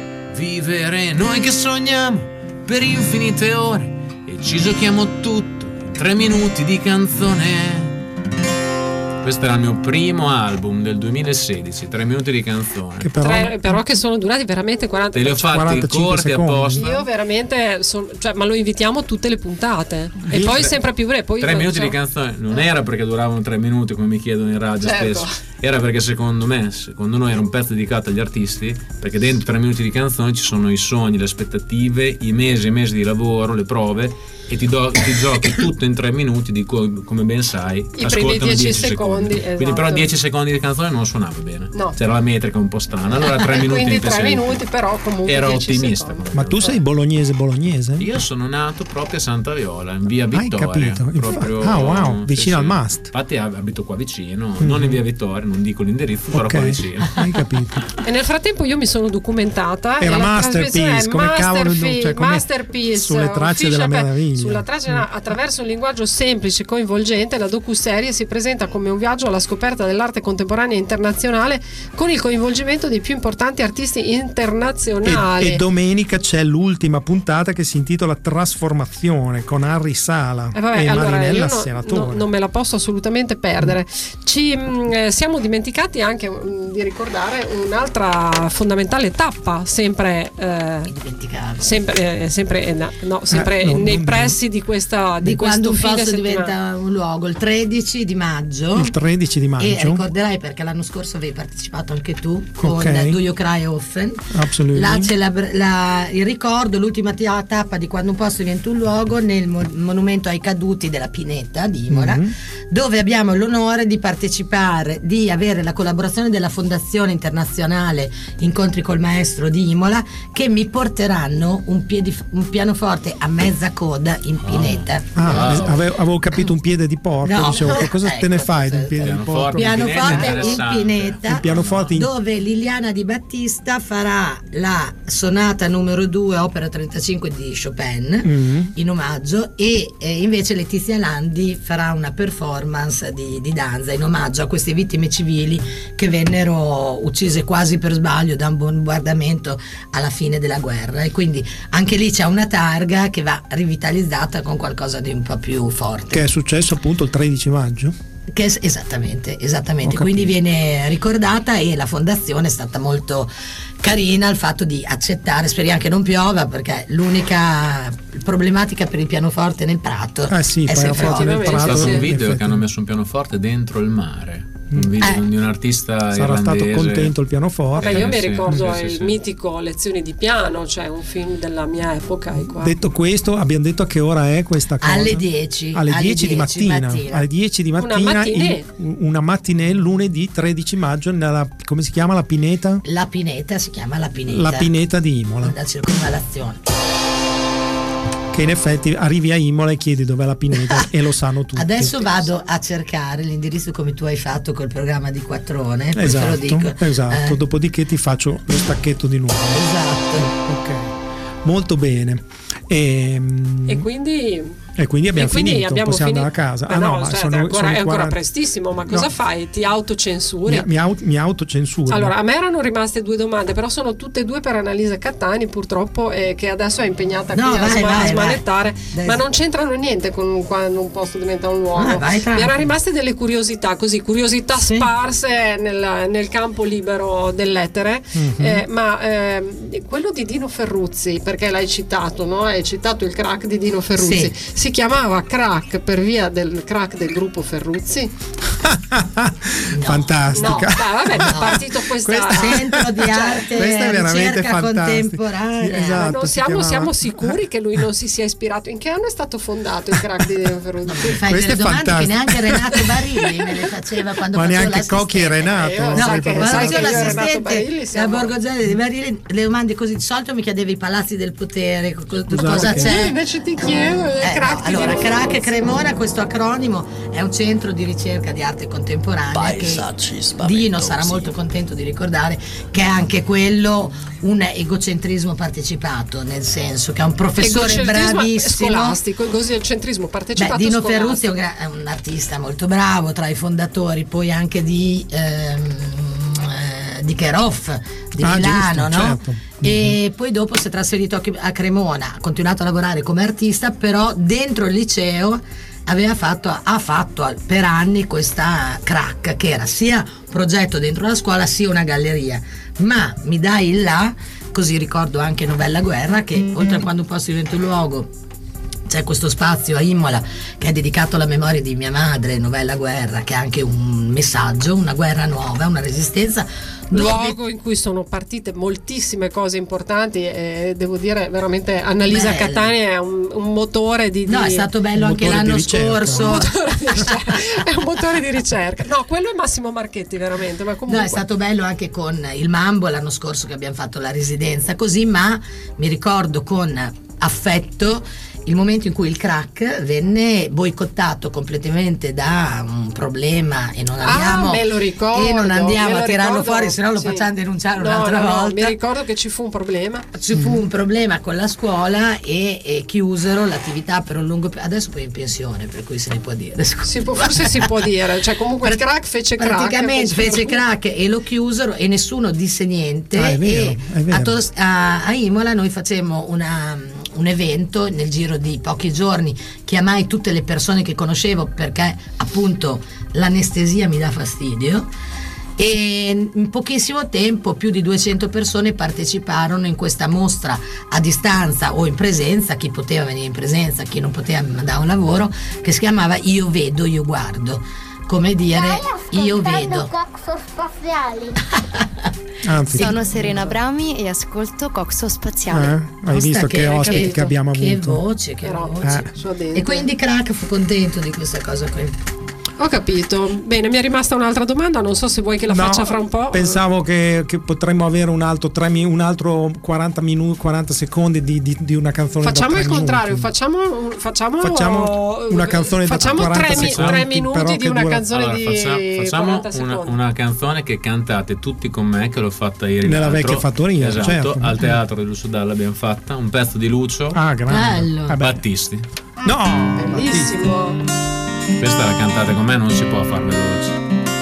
vivere, noi che sogniamo per infinite ore e ci giochiamo tutto in tre minuti di canzone. Questo era il mio primo album del duemilasedici, tre minuti di canzone. Che però, Tre, però che sono durati veramente quaranta. Te li ho fatti corti apposta. Io veramente son, cioè, ma lo invitiamo tutte le puntate. E poi tre, sempre più breve. Poi tre minuti diciamo, di canzone non era perché duravano tre minuti come mi chiedono in radio Certo. spesso, era perché secondo me, secondo noi era un pezzo dedicato agli artisti, perché dentro tre minuti di canzone ci sono i sogni, le aspettative, i mesi e mesi di lavoro, le prove, e ti, do, ti giochi tutto in tre minuti di co- come ben sai I ascoltano primi dieci dieci secondi, quindi esatto. però dieci secondi di canzone non suonava bene, No. c'era la metrica un po' strana, allora tre minuti Quindi mi tre piaceva di più. minuti, però comunque ero dieci ottimista secondi. ma tu sei bolognese bolognese? io sono nato proprio a Santa Viola, in via Hai Vittoria. capito? Infa- Proprio, ah, wow, sì, vicino sì. al must. Infatti abito qua vicino, Mhm. non in via Vittoria, non dico l'indirizzo, però Ok, qua vicino. hai capito. E nel frattempo io mi sono documentata. Era e la Masterpiece, trasmissione è come cavolo, Masterfi- cioè, come Masterpiece, sulle tracce Official della Pe- meraviglia. Sulla traccia, attraverso un linguaggio semplice e coinvolgente, la docuserie si presenta come un viaggio alla scoperta dell'arte contemporanea internazionale con il coinvolgimento dei più importanti artisti internazionali. E, e domenica c'è l'ultima puntata che si intitola Trasformazione con Harry Sala Eh vabbè, e allora, Marinella io no- Senatore. no- non me la posso assolutamente perdere. Ci mh, eh, siamo dimenticati anche mh, di ricordare un'altra fondamentale tappa, sempre, eh, sempre, eh, sempre, eh, no, no, sempre Eh, non- nei non- pressi di questa di di quando questo un fine posto settimana. diventa un luogo, il tredici di maggio. Il tredici di maggio. E ricorderai perché l'anno scorso avevi partecipato anche tu con Ok. Do You Cry Often. Absolutely. La celebra- la- il ricordo, l'ultima ti- tappa di quando un posto diventa un luogo nel mo- monumento ai caduti della Pineta di Imola, Mhm. dove abbiamo l'onore di partecipare, di avere la collaborazione della Fondazione Internazionale Incontri col Maestro di Imola, che mi porteranno un, piedi- un pianoforte a mezza coda in Pineta. Ah, avevo, avevo capito un piede di porco, No. dicevo che cosa te ne Ecco, fai di un piede di porco? Pianoforte in Pineta, Il pianoforte in- dove Liliana Di Battista farà la sonata numero due opera trentacinque di Chopin Mm. in omaggio, e eh, invece Letizia Landi farà una performance di, di danza in omaggio a queste vittime civili che vennero uccise quasi per sbaglio da un bombardamento alla fine della guerra, e quindi anche lì c'è una targa che va rivitalizzata con qualcosa di un po' più forte. Che è successo appunto il tredici maggio. Che es- esattamente, esattamente. Ho Quindi viene ricordata, e la fondazione è stata molto carina al fatto di accettare, speriamo che non piova, perché l'unica problematica per il pianoforte nel Prato Ah, sì, è sempre pianoforte nel ovvio. C'è Prato. stato un in video effetti. che hanno messo un pianoforte dentro il mare, un video Eh. di un artista Sarà stato irlandese. contento il pianoforte. Beh, io mi sì, ricordo sì, sì, il sì. mitico Lezioni di piano, cioè un film della mia epoca. e qua. Detto questo, abbiamo detto a che ora è questa cosa? Alle dieci, Alle alle dieci di dieci mattina. mattina. Alle dieci di Una mattina. mattinée. il- una mattinée lunedì tredici maggio nella, come si chiama la pineta? La Pineta si chiama la Pineta. La pineta di Imola. La circonvallazione. Che in effetti arrivi a Imola e chiedi dov'è la pineta e lo sanno tutti. Adesso vado a cercare l'indirizzo come tu hai fatto col programma di Quattrone, poi te lo Esatto, dico. esatto. Eh, Dopodiché ti faccio lo stacchetto di nuovo. esatto. Ok, molto bene. E, E quindi e quindi abbiamo e quindi finito, abbiamo possiamo finito. andare a casa. Ma Ah, no, no, ma aspetta, sono, è ancora, sono è ancora quaranta prestissimo, ma cosa No. fai? Ti autocensuri? Mi, mi, au- mi autocensuro. Allora, a me erano rimaste due domande, però sono tutte e due per Annalisa Cattani, purtroppo, eh, che adesso è impegnata No, qui a, vai, sma- vai, a smanettare, vai. ma non c'entrano niente con quando un posto diventa un luogo. Ah, vai, Mi tranquillo. erano rimaste delle curiosità, così, curiosità Sì. sparse nel, nel campo libero dell'etere, Mhm. eh, ma ehm, quello di Dino Ferruzzi, perché l'hai citato, no? Hai citato il crack di Dino Ferruzzi, Sì. si chiamava crack per via del crack del gruppo Ferruzzi? Fantastica. No, dai, vabbè, è partito questa... Questa- Centro di arte Questa è veramente ricerca fantastica. contemporanea. Sì, esatto. Non si siamo, chiamava- siamo sicuri che lui non si sia ispirato? In che anno è stato fondato il crack di Dino Ferruzzi? Fai Questo delle è domande che fantastico. neanche Renato Barilli me le faceva quando Ma facevo neanche Cocchi e l'assistente. Renato. Eh, io non so sai che- proprio Quando sai fare. che facevo io e Renato Barilli l'assistente da siamo- Borgogelle di Barilli, le domande così di solito mi chiedevi i palazzi del potere, co- co- Scusate cosa che- Io c'è. invece ti chiedo il Eh, crack progetti allora, di Crack Cremona, questo acronimo è un centro di ricerca di arte contemporanea Paesaggi che spaventosi. Dino sarà molto contento di ricordare che è anche quello un egocentrismo partecipato, nel senso che è un professore Egocentrismo bravissimo scolastico, egocentrismo partecipato. Beh, Dino scolastico. Ferruzzi è un, gra- è un artista molto bravo, tra i fondatori poi anche di ehm, eh, di Keroff di Ah, Milano, giusto, no? certo. E poi dopo si è trasferito a Chi- a Cremona, ha continuato a lavorare come artista, però dentro il liceo aveva fatto, ha fatto per anni questa Crack, che era sia progetto dentro la scuola sia una galleria. Ma mi dai il là, così ricordo anche Novella Guerra, che oltre a Quando un posto diventa un luogo c'è questo spazio a Imola che è dedicato alla memoria di mia madre, Novella Guerra, che è anche un messaggio, una guerra nuova, una resistenza. Luogo in cui sono partite moltissime cose importanti e devo dire veramente Annalisa Bello. Cattanea è un, un motore di, di No, è stato bello anche motore di l'anno ricerca. scorso. motore di ricerca. È un motore di ricerca. No, quello è Massimo Marchetti veramente, ma comunque No, è stato bello anche con il Mambo l'anno scorso che abbiamo fatto la residenza così, ma mi ricordo con affetto il momento in cui il Crack venne boicottato completamente da un problema e non andiamo, ah, me lo ricordo, e non andiamo me lo a tirarlo ricordo, fuori, se no lo sì. facciamo denunciare No, un'altra no, no, volta. mi ricordo che ci fu un problema. Ci fu un problema con la scuola e, e chiusero l'attività per un lungo periodo. Adesso poi è in pensione, per cui se ne può dire. Si può, forse si può dire, cioè comunque il Crack fece Crack. Praticamente fece Crack e lo chiusero e nessuno disse niente. Ah, è vero, e è vero. A, Tos- a, a Imola noi facemmo una, un evento nel giro di pochi giorni, chiamai tutte le persone che conoscevo perché appunto l'anestesia mi dà fastidio. E in pochissimo tempo più di duecento persone parteciparono in questa mostra a distanza o in presenza, chi poteva venire in presenza, chi non poteva mandare un lavoro, che si chiamava Io vedo, io guardo, come dire io vedo. Coxo spaziali. Anzi, Sono Serena Brami e ascolto Coxo Spaziale. eh, hai visto che, ospiti che abbiamo Che avuto? voce, che Però, voce. Eh. sua dente. E quindi Crack fu contento di questa cosa qui. Ho capito. Bene, mi è rimasta un'altra domanda, non so se vuoi che la No, faccia fra un po'. Pensavo che, che potremmo avere un altro, tre, mi- un altro quaranta minuti, quaranta secondi di, di, di una canzone. Facciamo da il tre contrario, minuti. facciamo, facciamo, Facciamo una canzone da facciamo quaranta tre, mi- secondi, tre però minuti che di una dura- canzone Allora, di faccia- facciamo quaranta una, secondi. una canzone che cantate tutti con me, che l'ho fatta ieri Nella l'altro. vecchia fattoria, esatto, certo. al teatro di Lucio Dalla l'abbiamo fatta, un pezzo di Lucio. Ah, grande. Bello. Vabbè. Battisti. No, Bellissimo. Questa la cantate con me, non si può far veloce.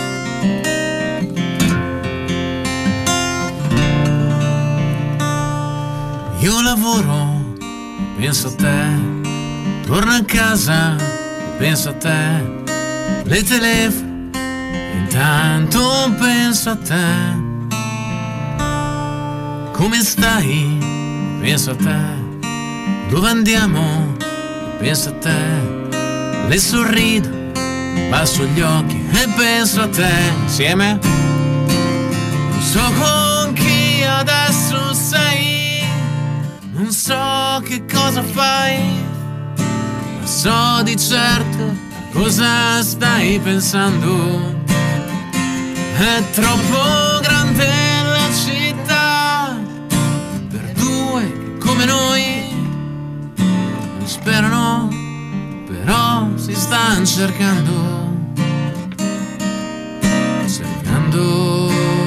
Io lavoro, penso a te, torno a casa, penso a te, le telefono, intanto penso a te. Come stai? Penso a te. Dove andiamo? Penso a te. Le sorrido, basso gli occhi e penso a te. Insieme? Non so con chi adesso sei, non so che cosa fai, ma so di certo a cosa stai pensando. È troppo grande la città per due come noi. Non sperano, però si stanno cercando, cercando.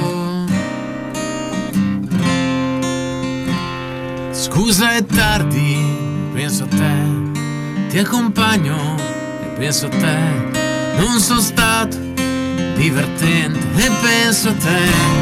Scusa è tardi, penso a te, ti accompagno e penso a te, non sono stato divertente e penso a te,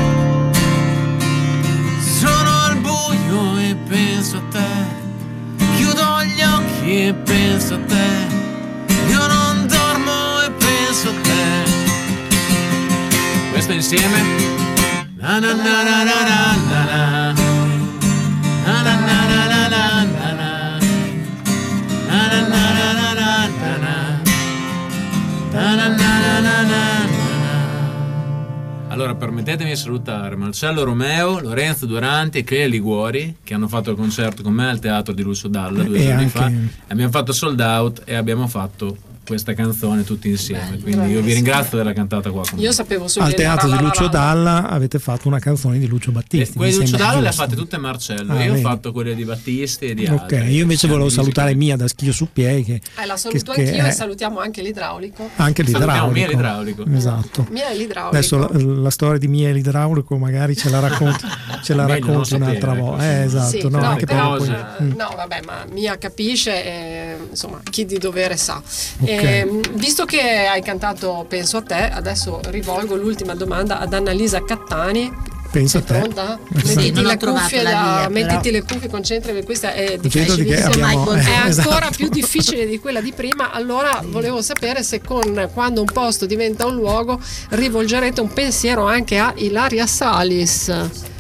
sono al buio e penso a te, chiudo gli occhi e penso a te, io non dormo e penso a te. Questo insieme? Na na na na na na na na. Na na na na na na na na. Na na na na na na na. Na na na na na na. Allora, permettetemi di salutare Marcello Romeo, Lorenzo Duranti e Clea Liguori, che hanno fatto il concerto con me al teatro di Lucio Dalla due E giorni anche- fa. Abbiamo fatto sold out e abbiamo fatto questa canzone tutti insieme. Quindi io vi ringrazio di averla cantata qua con me. Io sapevo solo Al che teatro la- di la- Lucio la- Dalla avete fatto una canzone di Lucio Battisti. Quelle di mi Lucio sembra Dalla le ha giusto. fatte tutte Marcello. Ah, io ho vedi. fatto quelle di Battisti e di Ok, altri. io invece volevo Musica. salutare Mia da Schio su Piei che, Eh, la saluto che- che anch'io è- e salutiamo anche l'idraulico. anche Salutiamo l'idraulico. Mia l'idraulico. Esatto. Mia è l'idraulico. Adesso la, la storia di Mia e l'idraulico magari ce la racconti, ce la Meglio racconti non un'altra sapere, volta. Eh, esatto, Sì, no, no, anche però, poi- eh, mm. no, vabbè, ma Mia capisce, e, insomma, chi di dovere sa. Ok. E, visto che hai cantato Penso a te, adesso rivolgo l'ultima domanda ad Annalisa Cattani. Pensa a te. Pronta? Sì, Mettiti non ho le trovato cuffie, la da- via, però. mettiti le cuffie, concentrati, questa è Concentrati che difficilissima. abbiamo- è eh, ancora esatto. più difficile di quella di prima. Allora volevo sapere se con Quando un posto diventa un luogo rivolgerete un pensiero anche a Ilaria Salis,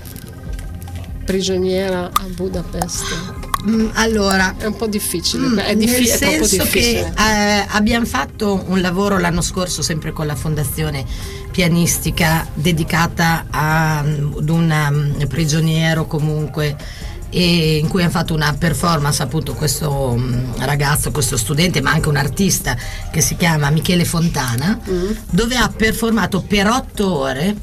prigioniera a Budapest. Mm, allora, È un po' difficile, Mm, è, diffi- nel è troppo senso che difficile. eh, abbiamo fatto un lavoro l'anno scorso sempre con la fondazione pianistica dedicata a, ad un um, prigioniero comunque, e in cui hanno fatto una performance appunto questo um, ragazzo, questo studente ma anche un artista che si chiama Michele Fontana, Mm. dove ha performato per otto ore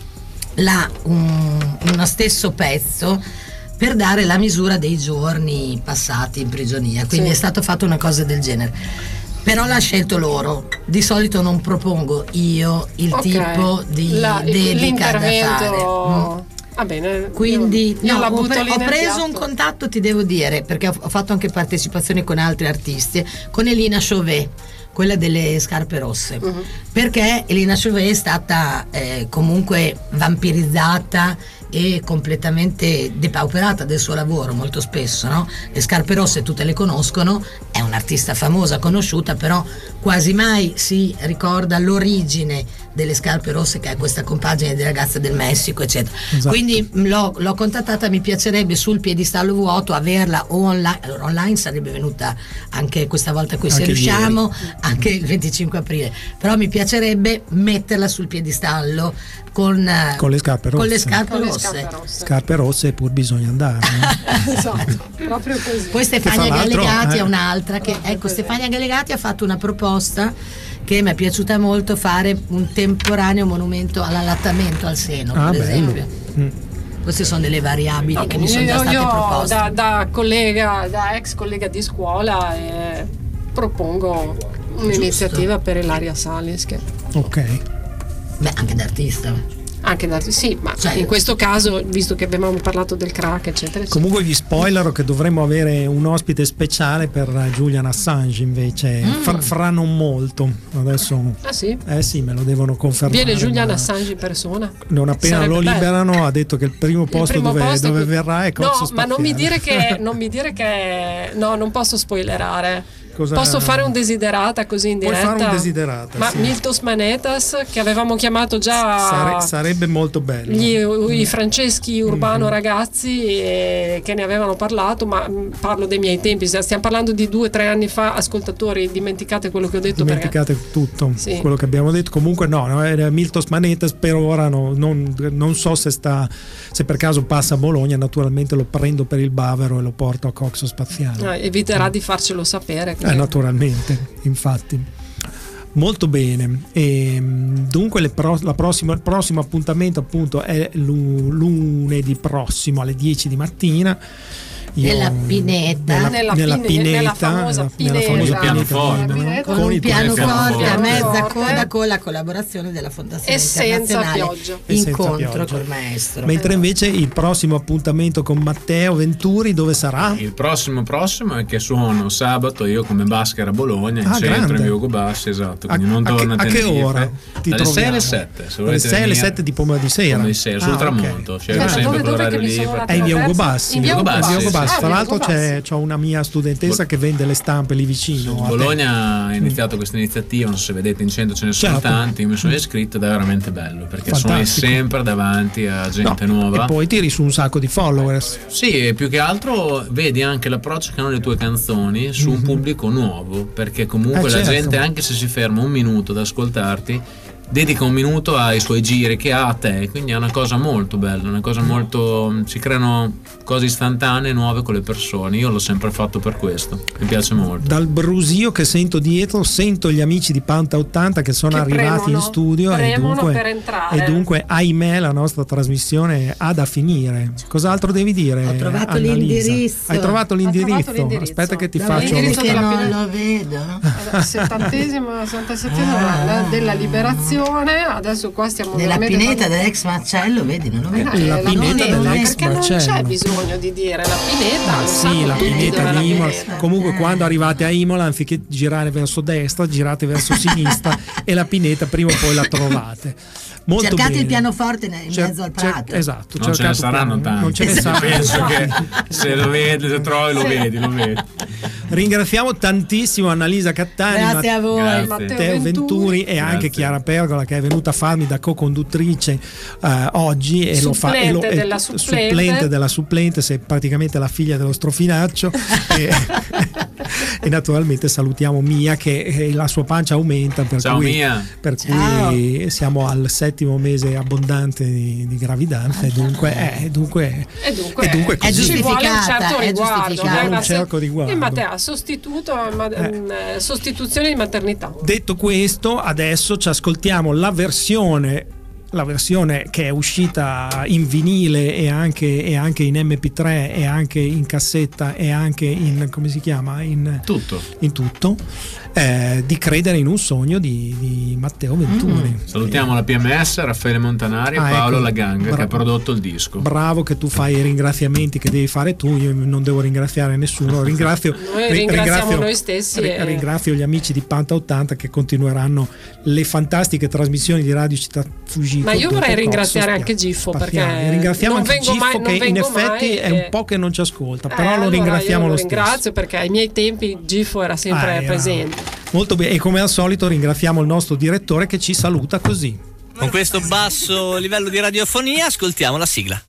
la, un, uno stesso pezzo per dare la misura dei giorni passati in prigionia, quindi Sì. è stato fatto una cosa del genere, però l'ha scelto loro. Di solito non propongo io il Ok. tipo di La- dedica da fare. l'intervento. Mm. Va bene. Quindi io no, la ho, butto pre- lì ho nel preso piatto. un contatto, ti devo dire, perché ho, ho fatto anche partecipazioni con altri artisti, con Elina Chauvet, quella delle scarpe rosse, Mhm. perché Elina Chauvet è stata eh, comunque vampirizzata e completamente depauperata del suo lavoro molto spesso, no? Le scarpe rosse tutte le conoscono, è un'artista famosa, conosciuta, però quasi mai si ricorda l'origine delle scarpe rosse, che è questa compagine di ragazze del Messico eccetera. Esatto. Quindi l'ho, l'ho contattata, mi piacerebbe sul piedistallo vuoto averla o online. Allora online sarebbe venuta anche questa volta qui se Anche riusciamo, anche il venticinque aprile, però mi piacerebbe metterla sul piedistallo con, eh, Con le scarpe con le rosse. scarpe Con le rosse. scarpe rosse. Scarpe rosse e pur bisogna andare. no? Esatto, proprio così. Poi Che Stefania fra l'altro, Gallegati eh, è un'altra che, ecco, Stefania Gallegati ha fatto una proposta che mi è piaciuta molto, fare un temporaneo monumento all'allattamento al seno, Ah, per bello. esempio. Mm. Queste sono delle variabili No, che mi sono io, già state io proposte. da, da collega, da ex collega di scuola, eh, propongo un'iniziativa per Ilaria Salis, che Ok. Beh, anche da artista. anche da, sì, ma Cioè- in questo caso, visto che abbiamo parlato del crack, eccetera, eccetera. Comunque vi spoilero che dovremmo avere un ospite speciale per Julian Assange invece Mm. fra, fra non molto. Adesso Ah sì? eh sì, me lo devono confermare. Viene Julian ma Assange in persona. non appena Sarebbe lo bello. liberano ha detto che il primo Il posto primo dove, posto dove che- verrà è Cozzo No, ma non mi Spaziale. dire che non mi dire che no, non posso spoilerare. Cosa- Posso fare un desiderata così in Puoi diretta? fare un desiderata, Ma sì. Miltos Manetas, che avevamo chiamato già Sare- sarebbe molto bello. gli, i Franceschi Urbano Mhm. ragazzi, eh, che ne avevano parlato, ma mh, parlo dei miei tempi, stiamo parlando di due o tre anni fa. Ascoltatori, dimenticate quello che ho detto, perché Dimenticate tutto Sì. quello che abbiamo detto. Comunque no, no, era Miltos Manetas per ora no, non, non so se sta se per caso passa a Bologna, naturalmente lo prendo per il bavero e lo porto a Coxo Spaziale. eh, eviterà di farcelo sapere. Eh, quindi- naturalmente, infatti. Molto bene. E, mh, dunque le pro- la prossima, il prossimo appuntamento appunto è lu- lunedì prossimo alle dieci di mattina. Io- Nella pineta. nella, Nella nella pine- pineta, nella famosa nella- nella famosa pineta. Pianoforte, no? pineta, Con Con un il pianoforte pianoforte. a mezza Pianoforte. coda, con la collaborazione della Fondazione E senza Internazionale pioggia. E senza Incontro pioggia. col maestro. Mentre invece il prossimo appuntamento con Matteo Venturi dove sarà? Il prossimo prossimo è che suono sabato io come Basker a Bologna, in Ah, centro, grande. in via Ugo Bassi, esatto, A, quindi non a che, torno a a che Tenerife. ora ti Dalle sei troviamo? alle sette, se Dalle volete sei alle venire. sette di pomeriggio di sera. Come di sera, sul Ah, ok. tramonto, scelgo Aspetta, sempre dove- dove l'orario che mi lì. sono un per- È in via Ugo persa? Bassi. In via Ugo Bassi, Via Ugo sì, Bassi. sì. Tra Ah, l'altro via Ugo c'è, Bassi. c'ho una mia studentessa che vende le stampe lì vicino. a te. Bologna ha iniziato questa iniziativa, non so se vedete in centro ce ne sono Certo. tanti, io mi sono iscritto ed è veramente bello perché Fantastico. suoni sempre davanti a gente No, nuova. E poi tiri su un sacco di followers. Sì, e più che altro vedi anche l'approccio che hanno le tue canzoni su un pubblico nuovo, perché comunque Eh, la certo. gente, anche se si ferma un minuto ad ascoltarti, dedica un minuto ai suoi giri che ha a te, quindi è una cosa molto bella, una cosa molto, si creano cose istantanee nuove con le persone. Io l'ho sempre fatto per questo, mi piace molto. Dal brusio che sento dietro sento gli amici di Panta ottanta che sono che arrivati premono, in studio e dunque, per entrare. e dunque ahimè la nostra trasmissione ha da finire. Cos'altro devi dire? Ho trovato Annalisa? l'indirizzo. Hai trovato l'indirizzo? trovato l'indirizzo. Aspetta che ti Da faccio che non lo vedo. settantesima settantasettima ah. della liberazione. Adesso qua stiamo nella pineta parlando... dell'ex Marcello, vedi, non lo vedo. Eh, la pineta dell'ex perché Marcello. Non c'è bisogno di dire la pineta. Ma sì, la pineta di Imola. Comunque eh. quando arrivate a Imola, anziché girare verso destra, girate verso sinistra e la pineta prima o poi la trovate. Molto cercate bene. il pianoforte in Cer- mezzo al prato. Cer- esatto, non ce ne saranno tanti. Non ce ne saranno. Penso che se lo vedi, se trovi, lo vedi, lo vedi. Ringraziamo tantissimo Annalisa Cattani, grazie a voi, grazie. Matteo Venturi, Venturi e grazie. anche Chiara Pergola che è venuta a farmi da co-conduttrice uh, oggi e lo fa e lo, supplente della è supplente. supplente della supplente, sei praticamente la figlia dello strofinaccio e, e naturalmente salutiamo Mia che la sua pancia aumenta per Ciao, cui, Mia. per cui siamo al settimo mese abbondante di, di gravidanza e dunque è dunque, e dunque, e dunque è così. ci vuole un certo è riguardo, giustificata. Un certo riguardo. E Matteo sostituto ma, Eh. sostituzione di maternità. Detto questo, adesso ci ascoltiamo la versione la versione che è uscita in vinile e anche, e anche in emme pi tre e anche in cassetta e anche in, come si chiama, in tutto, in tutto eh, di Credere in un sogno di, di Matteo Venturi. Mm. Salutiamo la P M S, Raffaele Montanari e ah, Paolo ecco, Laganga bra- che ha prodotto il disco. Bravo che tu fai i ringraziamenti che devi fare tu, io non devo ringraziare nessuno, ringrazio, noi ringraziamo ringrazio, noi stessi ri- e... ringrazio gli amici di Panta ottanta che continueranno le fantastiche trasmissioni di Radio Città Fujiko. Ma io vorrei ringraziare anche Giffo perché ringraziamo non anche vengo Giffo mai, che in effetti è un e... po' che non ci ascolta, eh, però lo allora ringraziamo io lo lo stesso. ringrazio perché ai miei tempi Giffo era sempre ah, era presente. Molto bene, e come al solito ringraziamo il nostro direttore che ci saluta così. Con questo basso livello di radiofonia ascoltiamo la sigla.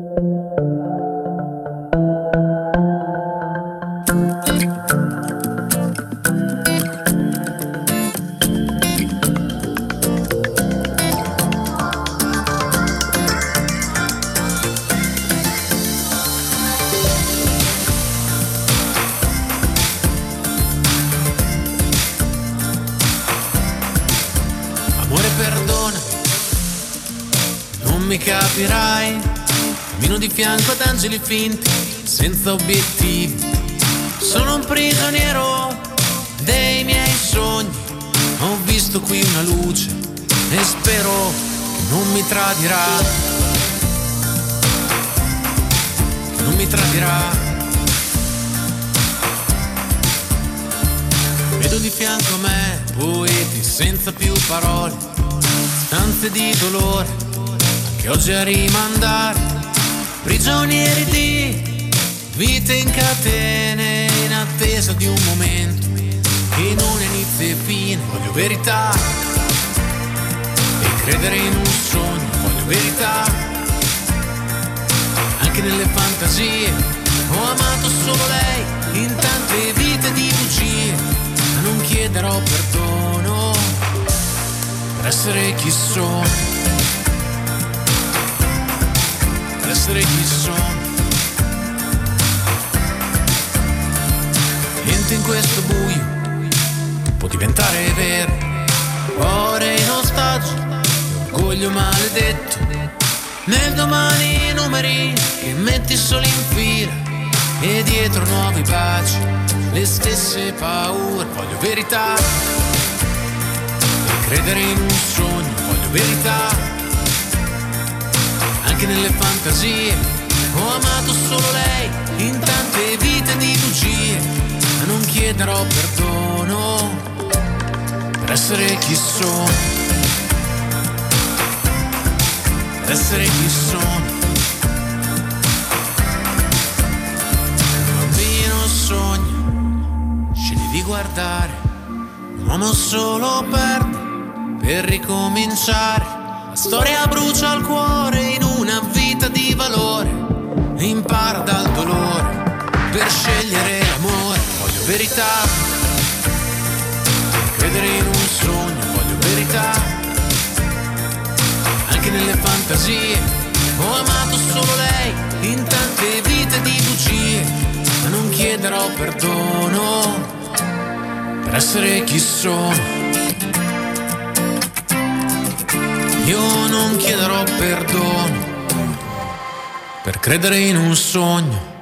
Mi capirai, cammino di fianco ad angeli finti, senza obiettivi. Sono un prigioniero dei miei sogni. Ho visto qui una luce e spero che non mi tradirà. Che non mi tradirà. Vedo di fianco a me poeti senza più parole, stanze di dolore che oggi a rimandare, prigionieri di vite in catene in attesa di un momento che non ha inizio e fine. Voglio verità e credere in un sogno, voglio verità anche nelle fantasie. Ho amato solo lei in tante vite di bugie, ma non chiederò perdono per essere chi sono. Essere chi sono. Niente in questo buio può diventare vero. Ore in ostaggio, orgoglio maledetto. Nel domani i numeri che metti solo in fila e dietro nuovi baci, le stesse paure. Voglio verità e credere in un sogno. Voglio verità anche nelle fantasie. Ho amato solo lei in tante vite di bugie, ma non chiederò perdono per essere chi sono. Per essere chi sono. Un bambino sogna, scegli di guardare. Un uomo solo perde per ricominciare. La storia brucia il cuore in una vita di valore, impara dal dolore per scegliere l'amore. Voglio verità, credere in un sogno, voglio verità anche nelle fantasie. Ho amato solo lei in tante vite di bugie, ma non chiederò perdono per essere chi sono. Io non chiederò perdono per credere in un sogno.